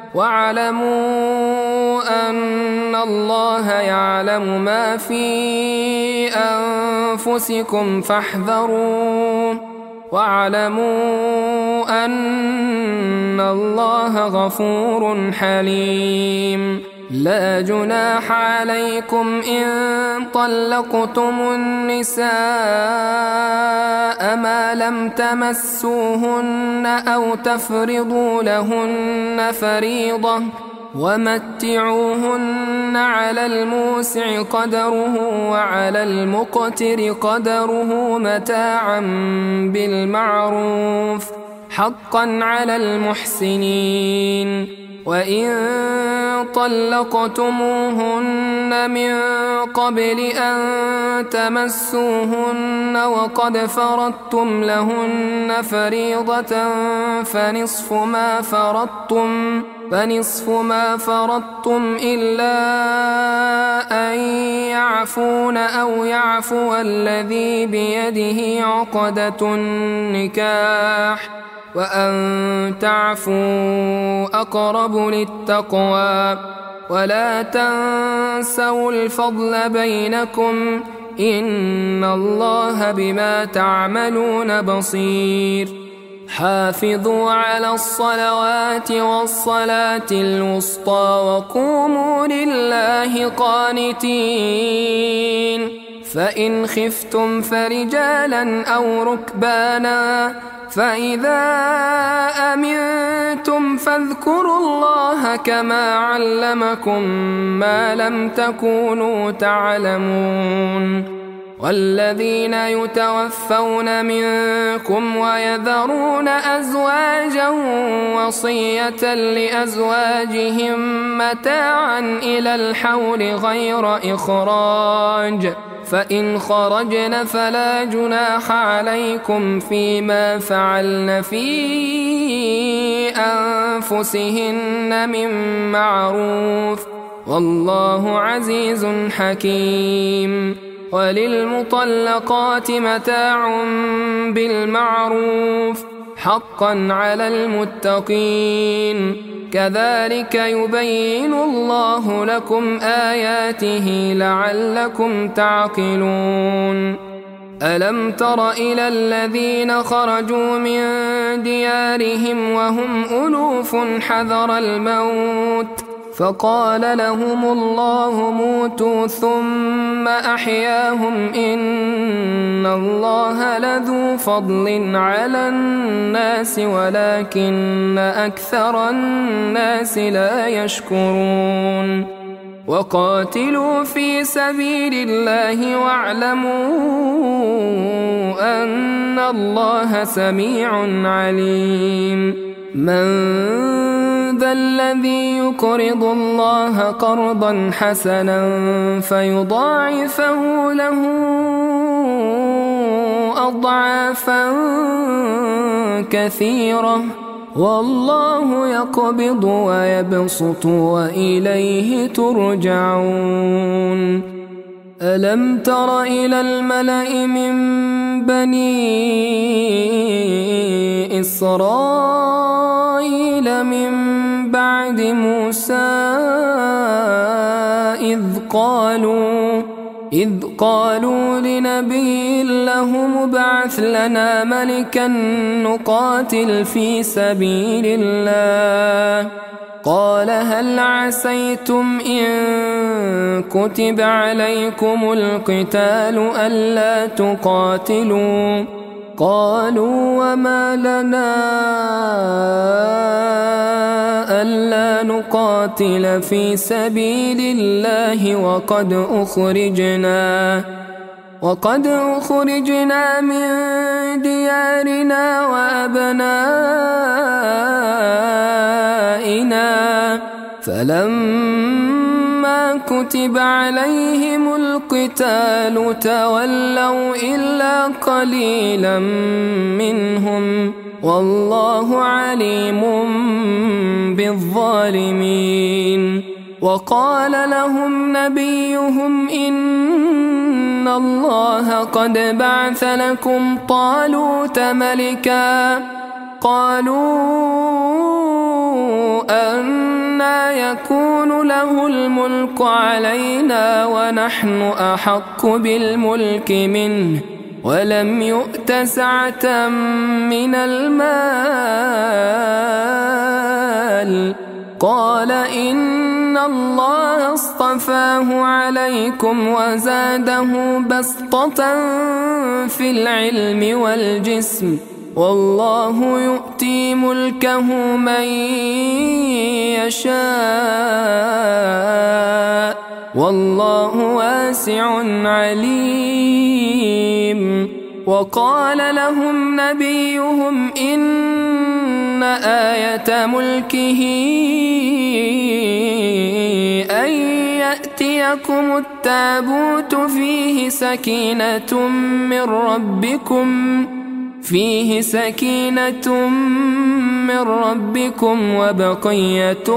واعلموا أن الله يعلم ما في أنفسكم فاحذروه واعلموا أن الله غفور حليم. لا جناح عليكم إن طلقتم النساء ما لم تمسوهن أو تفرضوا لهن فريضة ومتعوهن على الموسع قدره وعلى المقتر قدره متاعا بالمعروف حقا على المحسنين. وإن طلقتموهن من قبل أن تمسوهن وقد فرضتم لهن فريضة فنصف ما فرضتم فنصف ما فرضتم إلا أن يعفون أو يعفو الذي بيده عقدة النكاح وأن تعفوا أقرب للتقوى. ولا تنسوا الفضل بينكم إن الله بما تعملون بصير. حافظوا على الصلوات والصلاة الوسطى وقوموا لله قانتين. فإن خفتم فرجالا أو ركبانا فإذا أمنتم فاذكروا الله كما علمكم ما لم تكونوا تعلمون. والذين يتوفون منكم ويذرون أزواجا وصية لأزواجهم متاعا إلى الحول غير إخراج فإن خرجن فلا جناح عليكم فيما فعلن في أنفسهن من معروف والله عزيز حكيم. وللمطلقات متاع بالمعروف حقا على المتقين كذلك يبين الله لكم آياته لعلكم تعقلون. ألم تر إلى الذين خرجوا من ديارهم وهم ألوف حذر الموت فقال لهم الله موتوا ثم أحياهم إن الله لذو فضل على الناس ولكن أكثر الناس لا يشكرون. وقاتلوا في سبيل الله واعلموا أن الله سميع عليم. من ذا الذي يقرض الله قرضا حسنا فيضاعفه له أضعافا كثيرة والله يقبض ويبسط وإليه ترجعون. ألم تر إلى الملأ من بني إسرائيل من بعد موسى إذ قالوا إذ قالوا لنبي له ابعث لنا ملكا نقاتل في سبيل الله قال هل عسيتم إن كتب عليكم القتال ألا تقاتلوا قالوا وما لنا ألا نقاتل في سبيل الله وقد أخرجنا وقد أخرجنا من ديارنا وأبنائنا فلما كتب عليهم القتال تولوا إلا قليلا منهم والله عليم بالظالمين وقال لهم نبيهم إن الله قد بعث لكم طالوت ملكا قالوا أنى يكون له الملك علينا ونحن أحق بالملك منه ولم يؤت سعة من المال قال إن الله اصطفاه عليكم وزاده بسطة في العلم والجسم والله يؤتي ملكه من يشاء والله واسع عليم وقال لهم نبيهم إن آية ملكه أن يأتيكم التابوت فيه سكينة من ربكم فيه سكينة من ربكم وبقية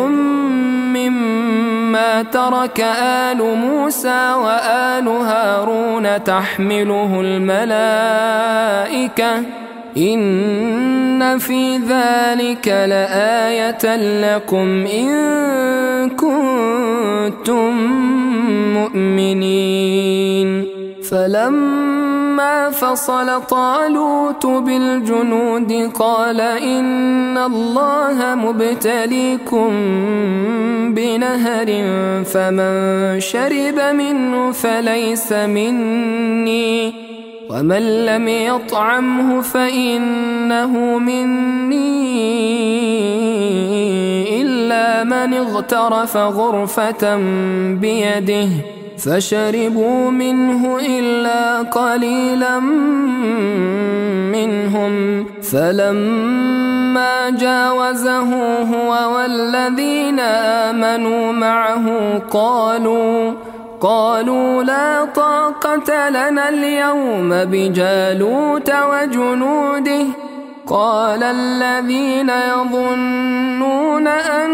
مما ترك آل موسى وآل هارون تحمله الملائكة إن في ذلك لآية لكم إن كنتم مؤمنين فلما فصل طالوت بالجنود قال إن الله مبتليكم بنهر فمن شرب منه فليس مني ومن لم يطعمه فإنه مني إلا من اغترف غرفة بيده فشربوا منه إلا قليلا منهم فلما جاوزه هو والذين آمنوا معه قالوا قالوا لا طاقة لنا اليوم بجالوت وجنوده قال الذين يظنون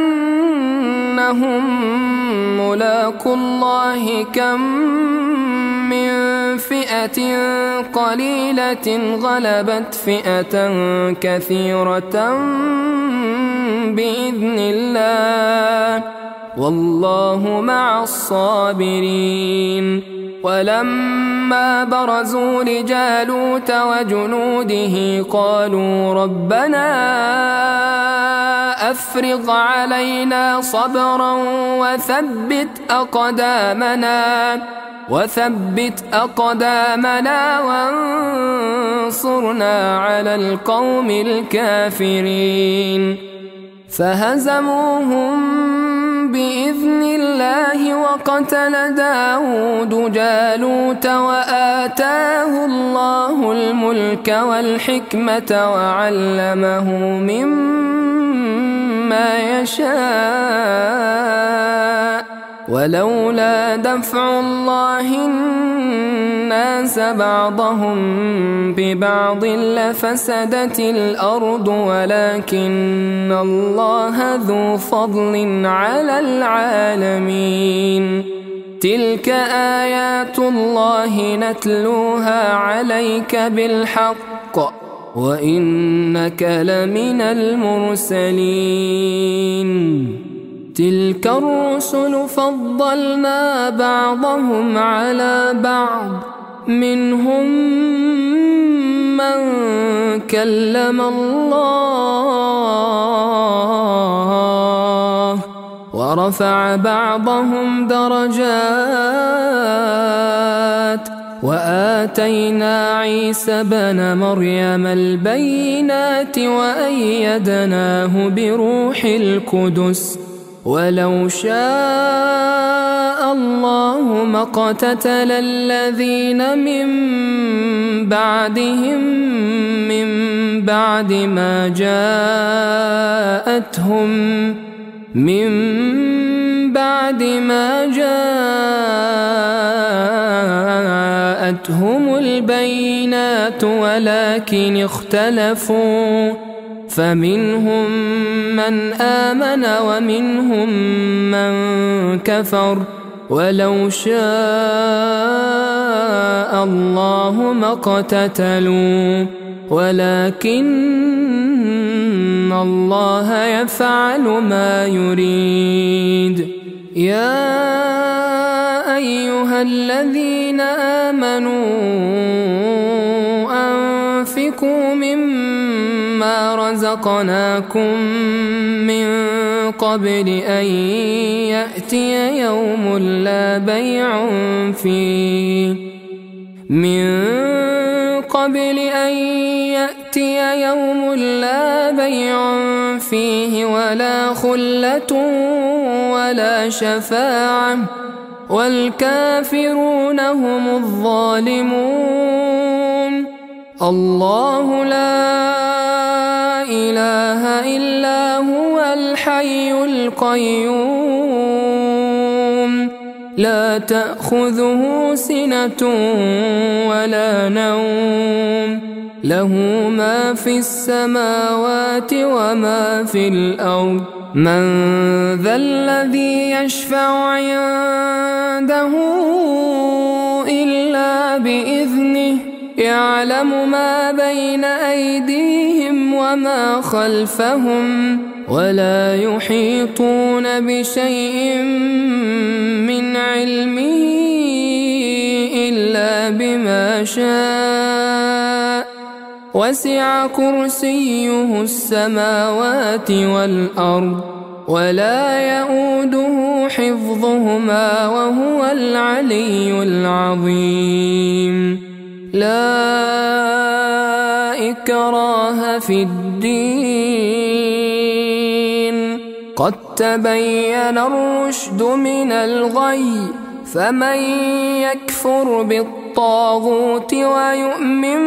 أنهم ملاقو الله كم من فئة قليلة غلبت فئة كثيرة بإذن الله والله مع الصابرين ولما برزوا لجالوت وجنوده قالوا ربنا أفرغ علينا صبرا وثبت أقدامنا وثبت أقدامنا وانصرنا على القوم الكافرين فهزموهم بإذن الله وقتل داود جالوت وآتاه الله الملك والحكمة وعلمه مما يشاء ولولا دفع الله الناس بعضهم ببعض لفسدت الأرض ولكن الله ذو فضل على العالمين تلك آيات الله نتلوها عليك بالحق وإنك لمن المرسلين تلك الرسل فضلنا بعضهم على بعض منهم من كلم الله ورفع بعضهم درجات وآتينا عيسى بن مريم البينات وأيدناه بروح القدس ولو شاء الله ما اقتتل الذين من بعدهم من بعد ما جاءتهم من بعد ما جاءتهم البينات ولكن اختلفوا فمنهم من آمن ومنهم من كفر ولو شاء الله ما اقتتلوا ولكن الله يفعل ما يريد. يا أيها الذين آمنوا أنفقوا مما رزقناكم من قبل أن يأتي يوم لا بيع فيه من قبل أن يأتي يوم لا بيع فيه ولا خلة ولا شفاعة والكافرون هم الظالمون. الله لا إله إلا هو الحي القيوم لا تأخذه سنة ولا نوم له ما في السماوات وما في الأرض من ذا الذي يشفع عنده إلا بإذنه يعلم ما بين أيديهم وما خلفهم ولا يحيطون بشيء من علمه إلا بما شاء وسع كرسيه السماوات والأرض ولا يؤوده حفظهما وهو العلي العظيم. لا إكراه في الدين قد تبين الرشد من الغي فمن يكفر بالطاغوت ويؤمن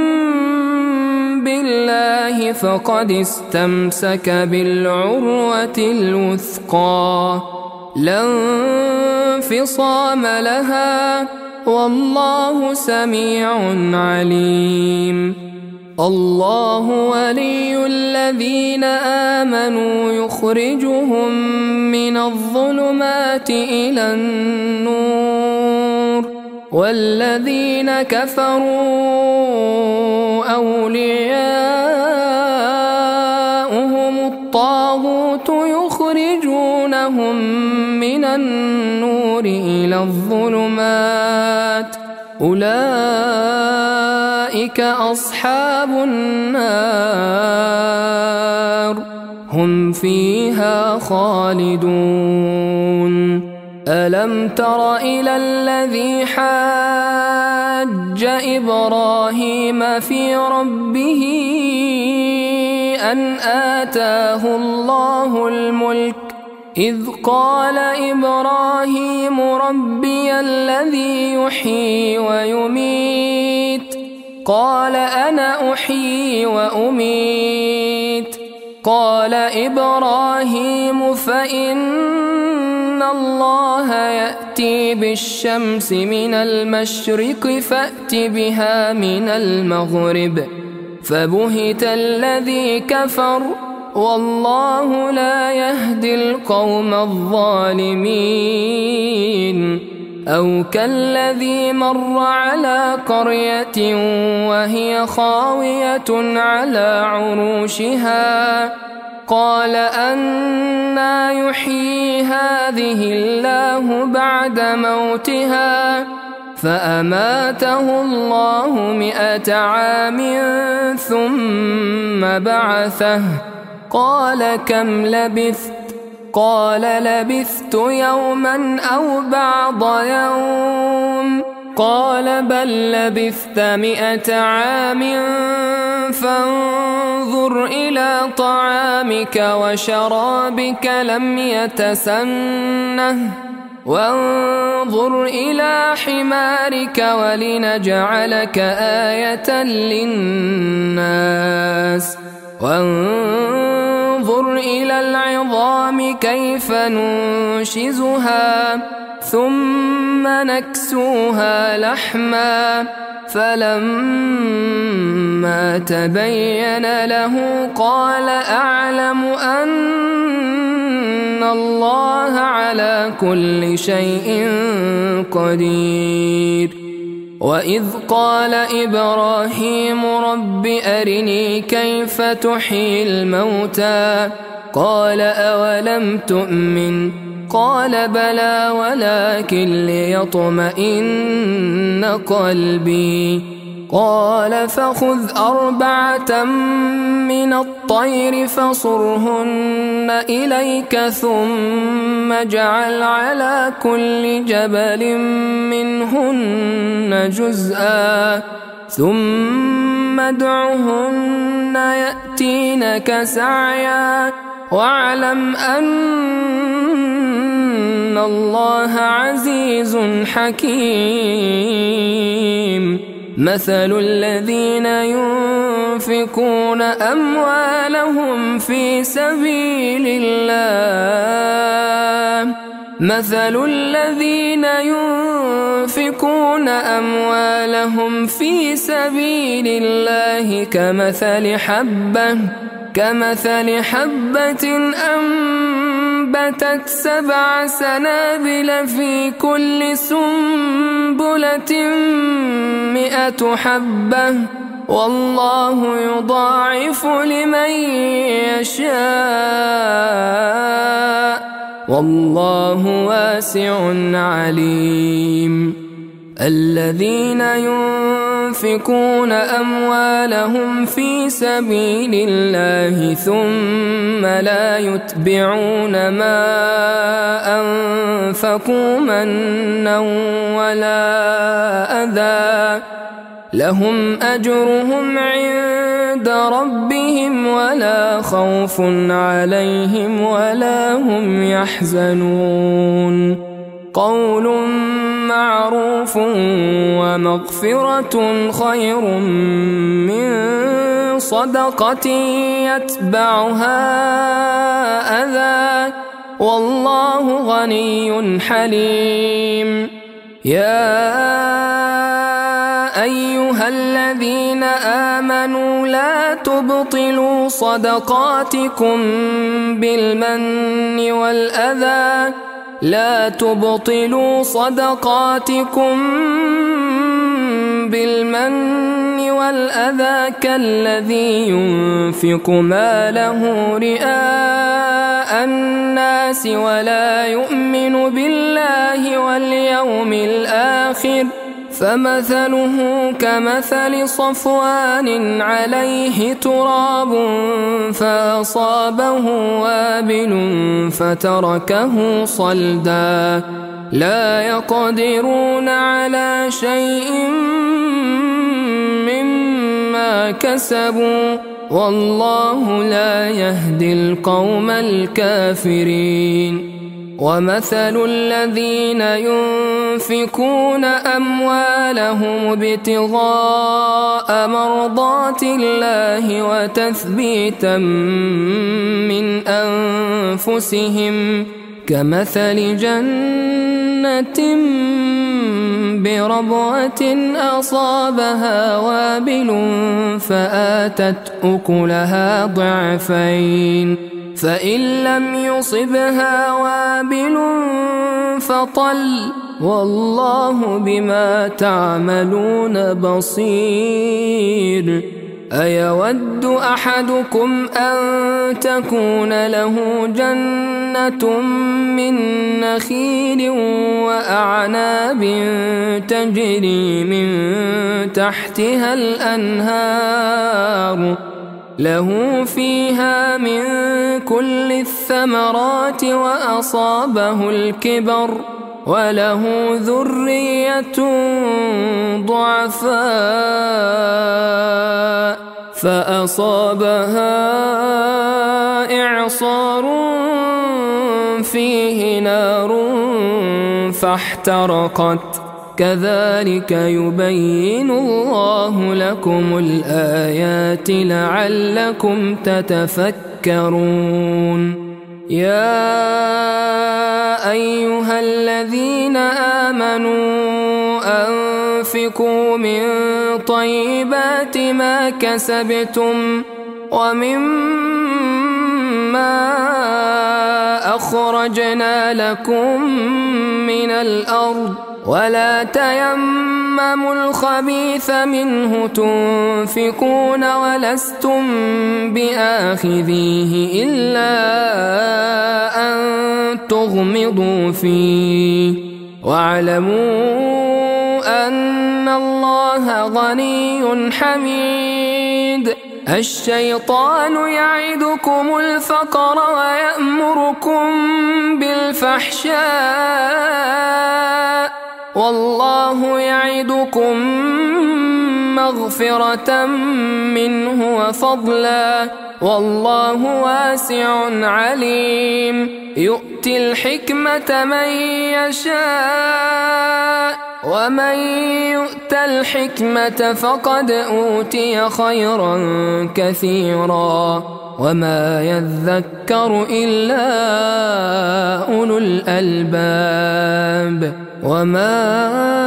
بالله فقد استمسك بالعروة الوثقى لا انفصام لها والله سميع عليم. الله ولي الذين آمنوا يخرجهم من الظلمات إلى النور والذين كفروا أولياؤهم الطاغوت يخرجونهم من النور إلى الظلمات أولئك أصحاب النار هم فيها خالدون. ألم تر إلى الذي حاج إبراهيم في ربه أن آتاه الله الملك إذ قال إبراهيم ربي الذي يحيي ويميت قال أنا أحيي وأميت قال إبراهيم فإن الله يأتي بالشمس من المشرق فأت بها من المغرب فبهت الذي كفر والله لا يهدي القوم الظالمين. أو كالذي مر على قرية وهي خاوية على عروشها قال أنى يحيي هذه الله بعد موتها فأماته الله مئة عام ثم بعثه قال كم لبثت قال لبثت يوما أو بعض يوم قال بل لبثت مئة عام فانظر إلى طعامك وشرابك لم يتسنه وانظر إلى حمارك ولنجعلك آية للناس وانظر إلى العظام كيف ننشزها ثم نكسوها لحما فلما تبين له قال أعلم أن الله على كل شيء قدير. وإذ قال إبراهيم رب أرني كيف تحيي الموتى قال أولم تؤمن قال بلى ولكن ليطمئن قلبي قال فخذ أربعة من الطير فصرهن إليك ثم اجعل على كل جبل منهن جزءا ثم ادعهن يأتينك سعيا واعلم أن الله عزيز حكيم. مثل الذين ينفقون أموالهم في سبيل الله مثل الذين ينفقون أموالهم في سبيل الله كمثل حبة كمثل حبة أنبتت سبع سنابل في كل سنبلة مئة حبة والله يضاعف لمن يشاء والله واسع عليم. الذين ينفقون أموالهم في سبيل الله ثم لا يتبعون ما أنفقوا منا ولا أذى لهم أجرهم عند ربهم ولا خوف عليهم ولا هم يحزنون. قول معروف ومغفرة خير من صدقة يتبعها أذى والله غني حليم. يا أيها الذين آمنوا لا تبطلوا صدقاتكم بالمن والأذى لا تبطلوا صدقاتكم بالمن والأذى كالذي ينفق ماله رئاء الناس ولا يؤمن بالله واليوم الآخر فمثله كمثل صفوان عليه تراب فأصابه وابل فتركه صلدا لا يقدرون على شيء مما كسبوا والله لا يهدي القوم الكافرين. ومثل الذين ينفقون أموالهم ابتغاء مرضات الله وتثبيتا من أنفسهم كمثل جنة بربوة أصابها وابل فآتت أكلها ضعفين فإن لم يصبها وابل فطل والله بما تعملون بصير. أيود أحدكم أن تكون له جنة من نخيل وأعناب تجري من تحتها الأنهار له فيها من كل الثمرات وأصابه الكبر وله ذرية ضعفاء فأصابها إعصار فيه نار فاحترقت كذلك يبين الله لكم الآيات لعلكم تتفكرون يا أيها الذين آمنوا أنفقوا من طيبات ما كسبتم ومما أخرجنا لكم من الأرض ولا تيمموا الخبيث منه تنفقون ولستم بآخذيه إلا أن تغمضوا فيه واعلموا أن الله غني حميد الشيطان يعدكم الفقر ويأمركم بالفحشاء والله يعدكم مغفرة منه وفضلا والله واسع عليم يؤتي الحكمة من يشاء ومن يؤت الحكمة فقد أوتي خيرا كثيرا وما يذكر إلا أولو الألباب وما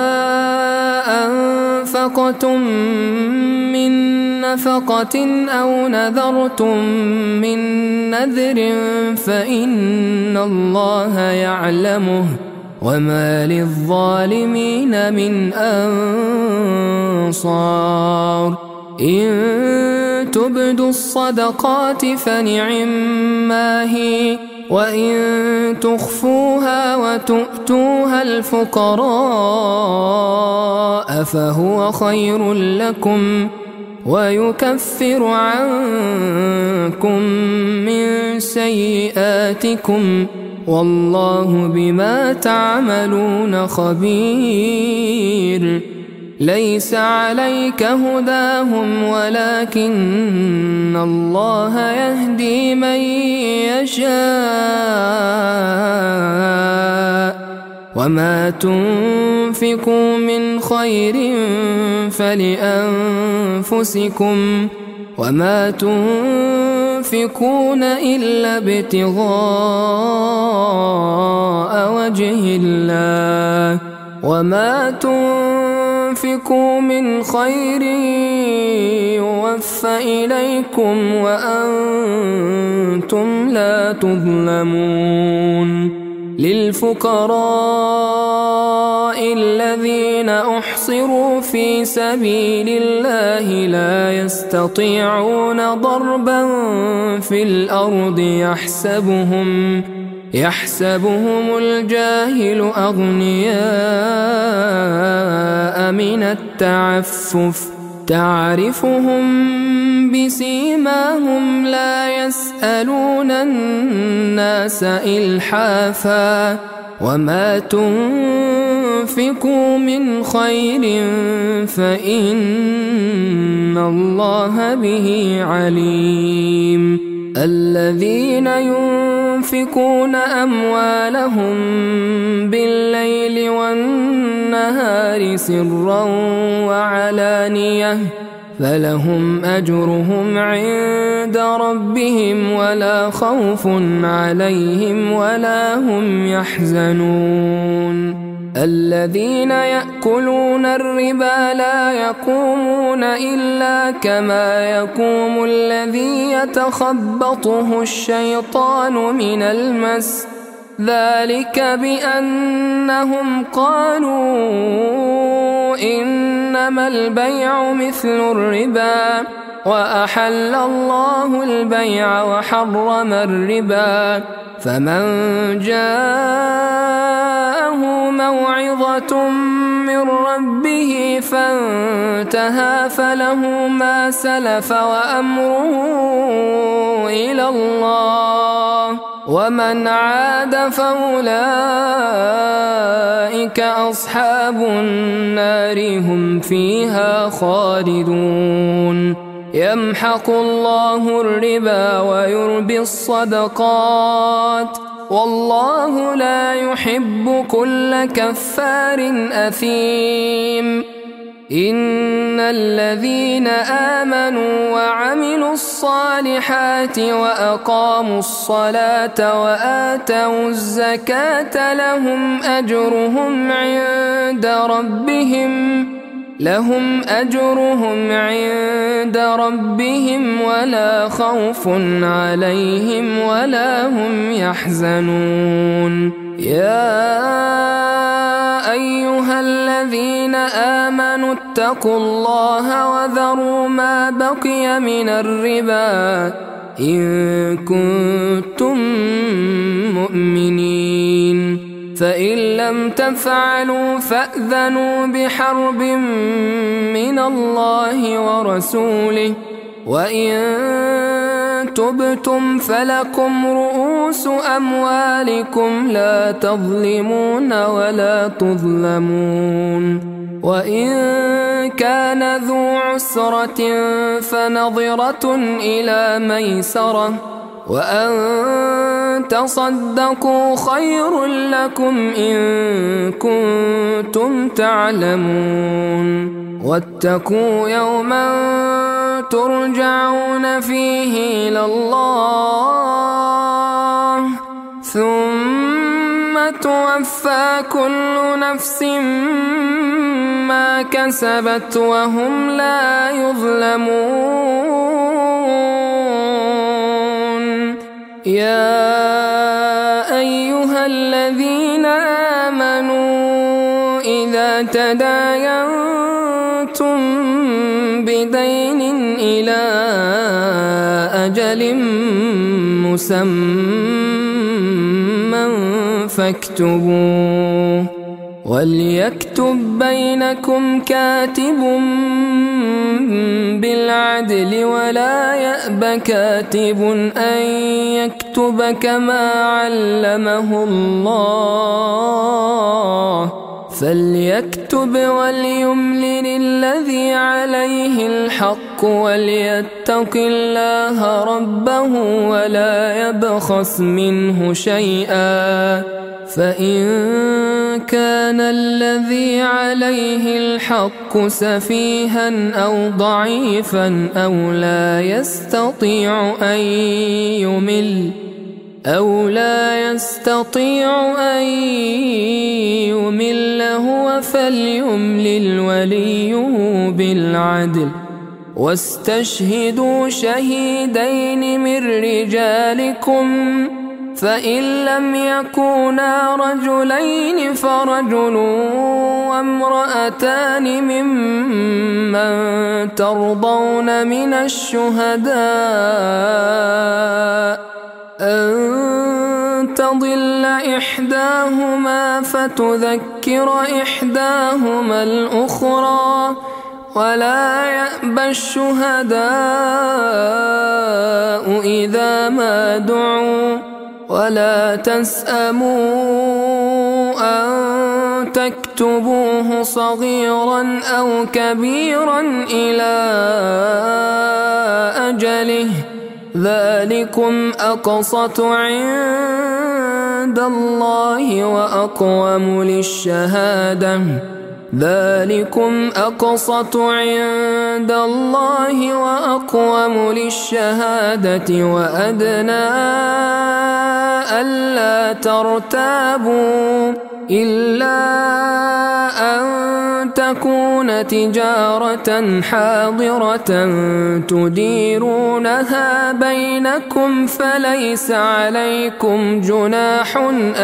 أنفقتم من نفقة أو نذرتم من نذر فإن الله يعلمه وما للظالمين من أنصار إن تبدوا الصدقات فنعما هي وإن تخفوها وتؤتوها الفقراء فهو خير لكم ويكفر عنكم من سيئاتكم والله بما تعملون خبير ليس عليك هداهم ولكن الله يهدي من يشاء وما تنفقوا من خير فلأنفسكم وما تنفقون إلا ابتغاء وجه الله وما تنفقوا من خير يوفى إليكم وأنتم لا تظلمون للفقراء الذين أحصروا في سبيل الله لا يستطيعون ضربا في الأرض يحسبهم يحسبهم الجاهل أغنياء من التعفف تعرفهم بسيماهم لا يسألون الناس إلحافا وما تنفقوا من خير فإن الله به عليم الذين ينفقون أموالهم بالليل والنهار سرا وعلانية فلهم أجرهم عند ربهم ولا خوف عليهم ولا هم يحزنون الذين يأكلون الربا لا يقومون إلا كما يقوم الذي يتخبطه الشيطان من المس ذلك بأنهم قالوا إنما البيع مثل الربا وأحل الله البيع وحرم الربا فمن جاءه موعظة من ربه فانتهى فله ما سلف وأمره إلى الله ومن عاد فأولئك أصحاب النار هم فيها خالدون يمحق الله الربا ويربي الصدقات والله لا يحب كل كفار أثيم إن الذين آمنوا وعملوا الصالحات وأقاموا الصلاة وآتوا الزكاة لهم أجرهم عند ربهم لهم أجرهم عند ربهم ولا خوف عليهم ولا هم يحزنون يا أيها الذين آمنوا اتقوا الله وذروا ما بقي من الربا إن كنتم مؤمنين فإن لم تفعلوا فأذنوا بحرب من الله ورسوله وإن تبتم فلكم رؤوس أموالكم لا تظلمون ولا تظلمون وإن كان ذو عسرة فنظرة إلى ميسرة وأن تصدقوا خير لكم إن كنتم تعلمون واتقوا يوما ترجعون فيه إلى الله ثم توفى كل نفس ما كسبت وهم لا يظلمون يا أيها الذين آمنوا إذا تداينتم بدين إلى أجل مسمى فاكتبوه وليكتب بينكم كاتب بالعدل ولا يأب كاتب أن يكتب كما علمه الله فليكتب وليملل الذي عليه الحق وليتق الله ربه ولا يبخس منه شيئا فإن كان الذي عليه الحق سفيها أو ضعيفا أو لا يستطيع أن يمل أو لا يستطيع أن يمل هو فليملل وليه بالعدل واستشهدوا شهيدين من رجالكم فإن لم يكونا رجلين فرجل وامرأتان ممن ترضون من الشهداء أن تضل إحداهما فتذكر إحداهما الأخرى ولا يأبى الشهداء إذا ما دعوا ولا تسأموا أن تكتبوه صغيرا أو كبيرا إلى أجله ذلكم أقسط عند الله وأقوم للشهادة ذلكم أقسط عند الله وأقوم للشهادة وأدنى ألا ترتابوا إلا أن تكون تجارة حاضرة تديرونها بينكم فليس عليكم جناح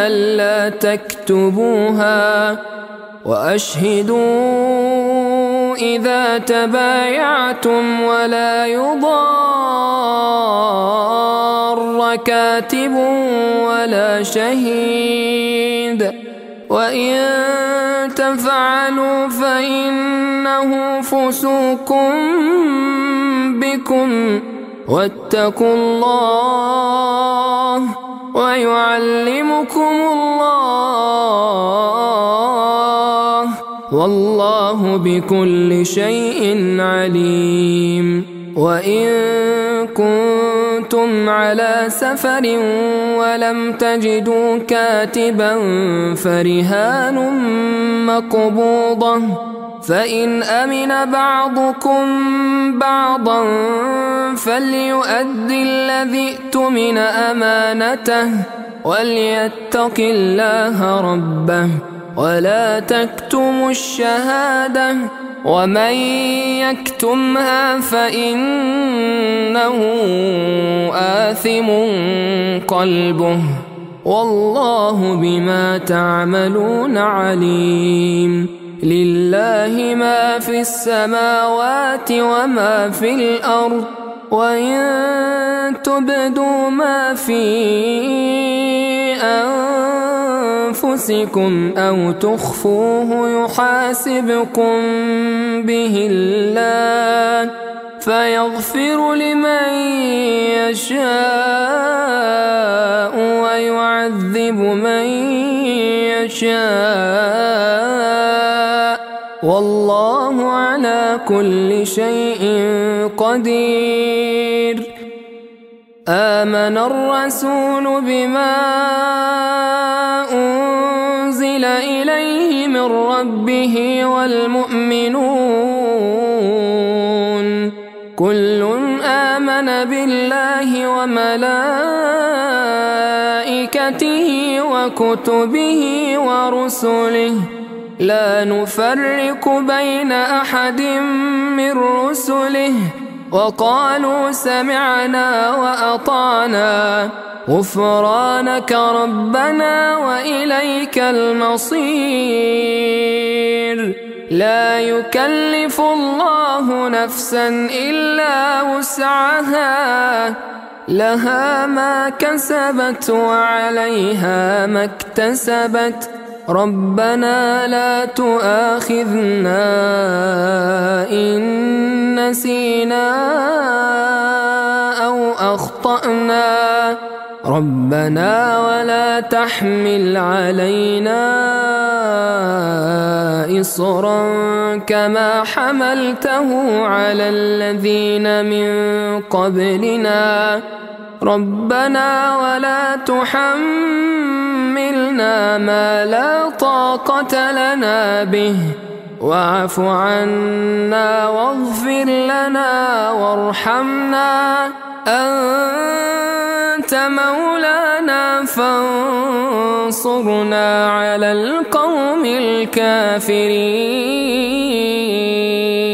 ألا تكتبوها وأشهدوا إذا تبايعتم ولا يضار كاتب ولا شهيد وإن تفعلوا فإنه فسوق بكم واتقوا الله ويعلمكم الله والله بكل شيء عليم. وإن كنتم على سفر ولم تجدوا كاتبا فرهان مقبوضة فإن أمن بعضكم بعضا فليؤدي الذي اؤتمن أمانته وليتق الله ربه ولا تكتموا الشهادة ومن يكتمها فإنه آثم قلبه والله بما تعملون عليم. لله ما في السماوات وما في الأرض وإن تبدوا ما في أنفسكم أو تخفوه يحاسبكم به الله فيغفر لمن يشاء ويعذب من يشاء والله على كل شيء قدير. آمن الرسول بما أنزل إليه من ربه والمؤمنون كل آمن بالله وملائكته وكتبه ورسله لا نفرق بين أحد من رسله وقالوا سمعنا وأطعنا غفرانك ربنا وإليك المصير. لا يكلف الله نفسا إلا وسعها لها ما كسبت وعليها ما اكتسبت ربنا لا تؤاخذنا إن نسينا أو أخطأنا ربنا ولا تحمل علينا إصرا كما حملته على الذين من قبلنا ربنا ولا تحملنا ما لا طاقة لنا به واعف عنا واغفر لنا وارحمنا أنت مولانا فانصرنا على القوم الكافرين.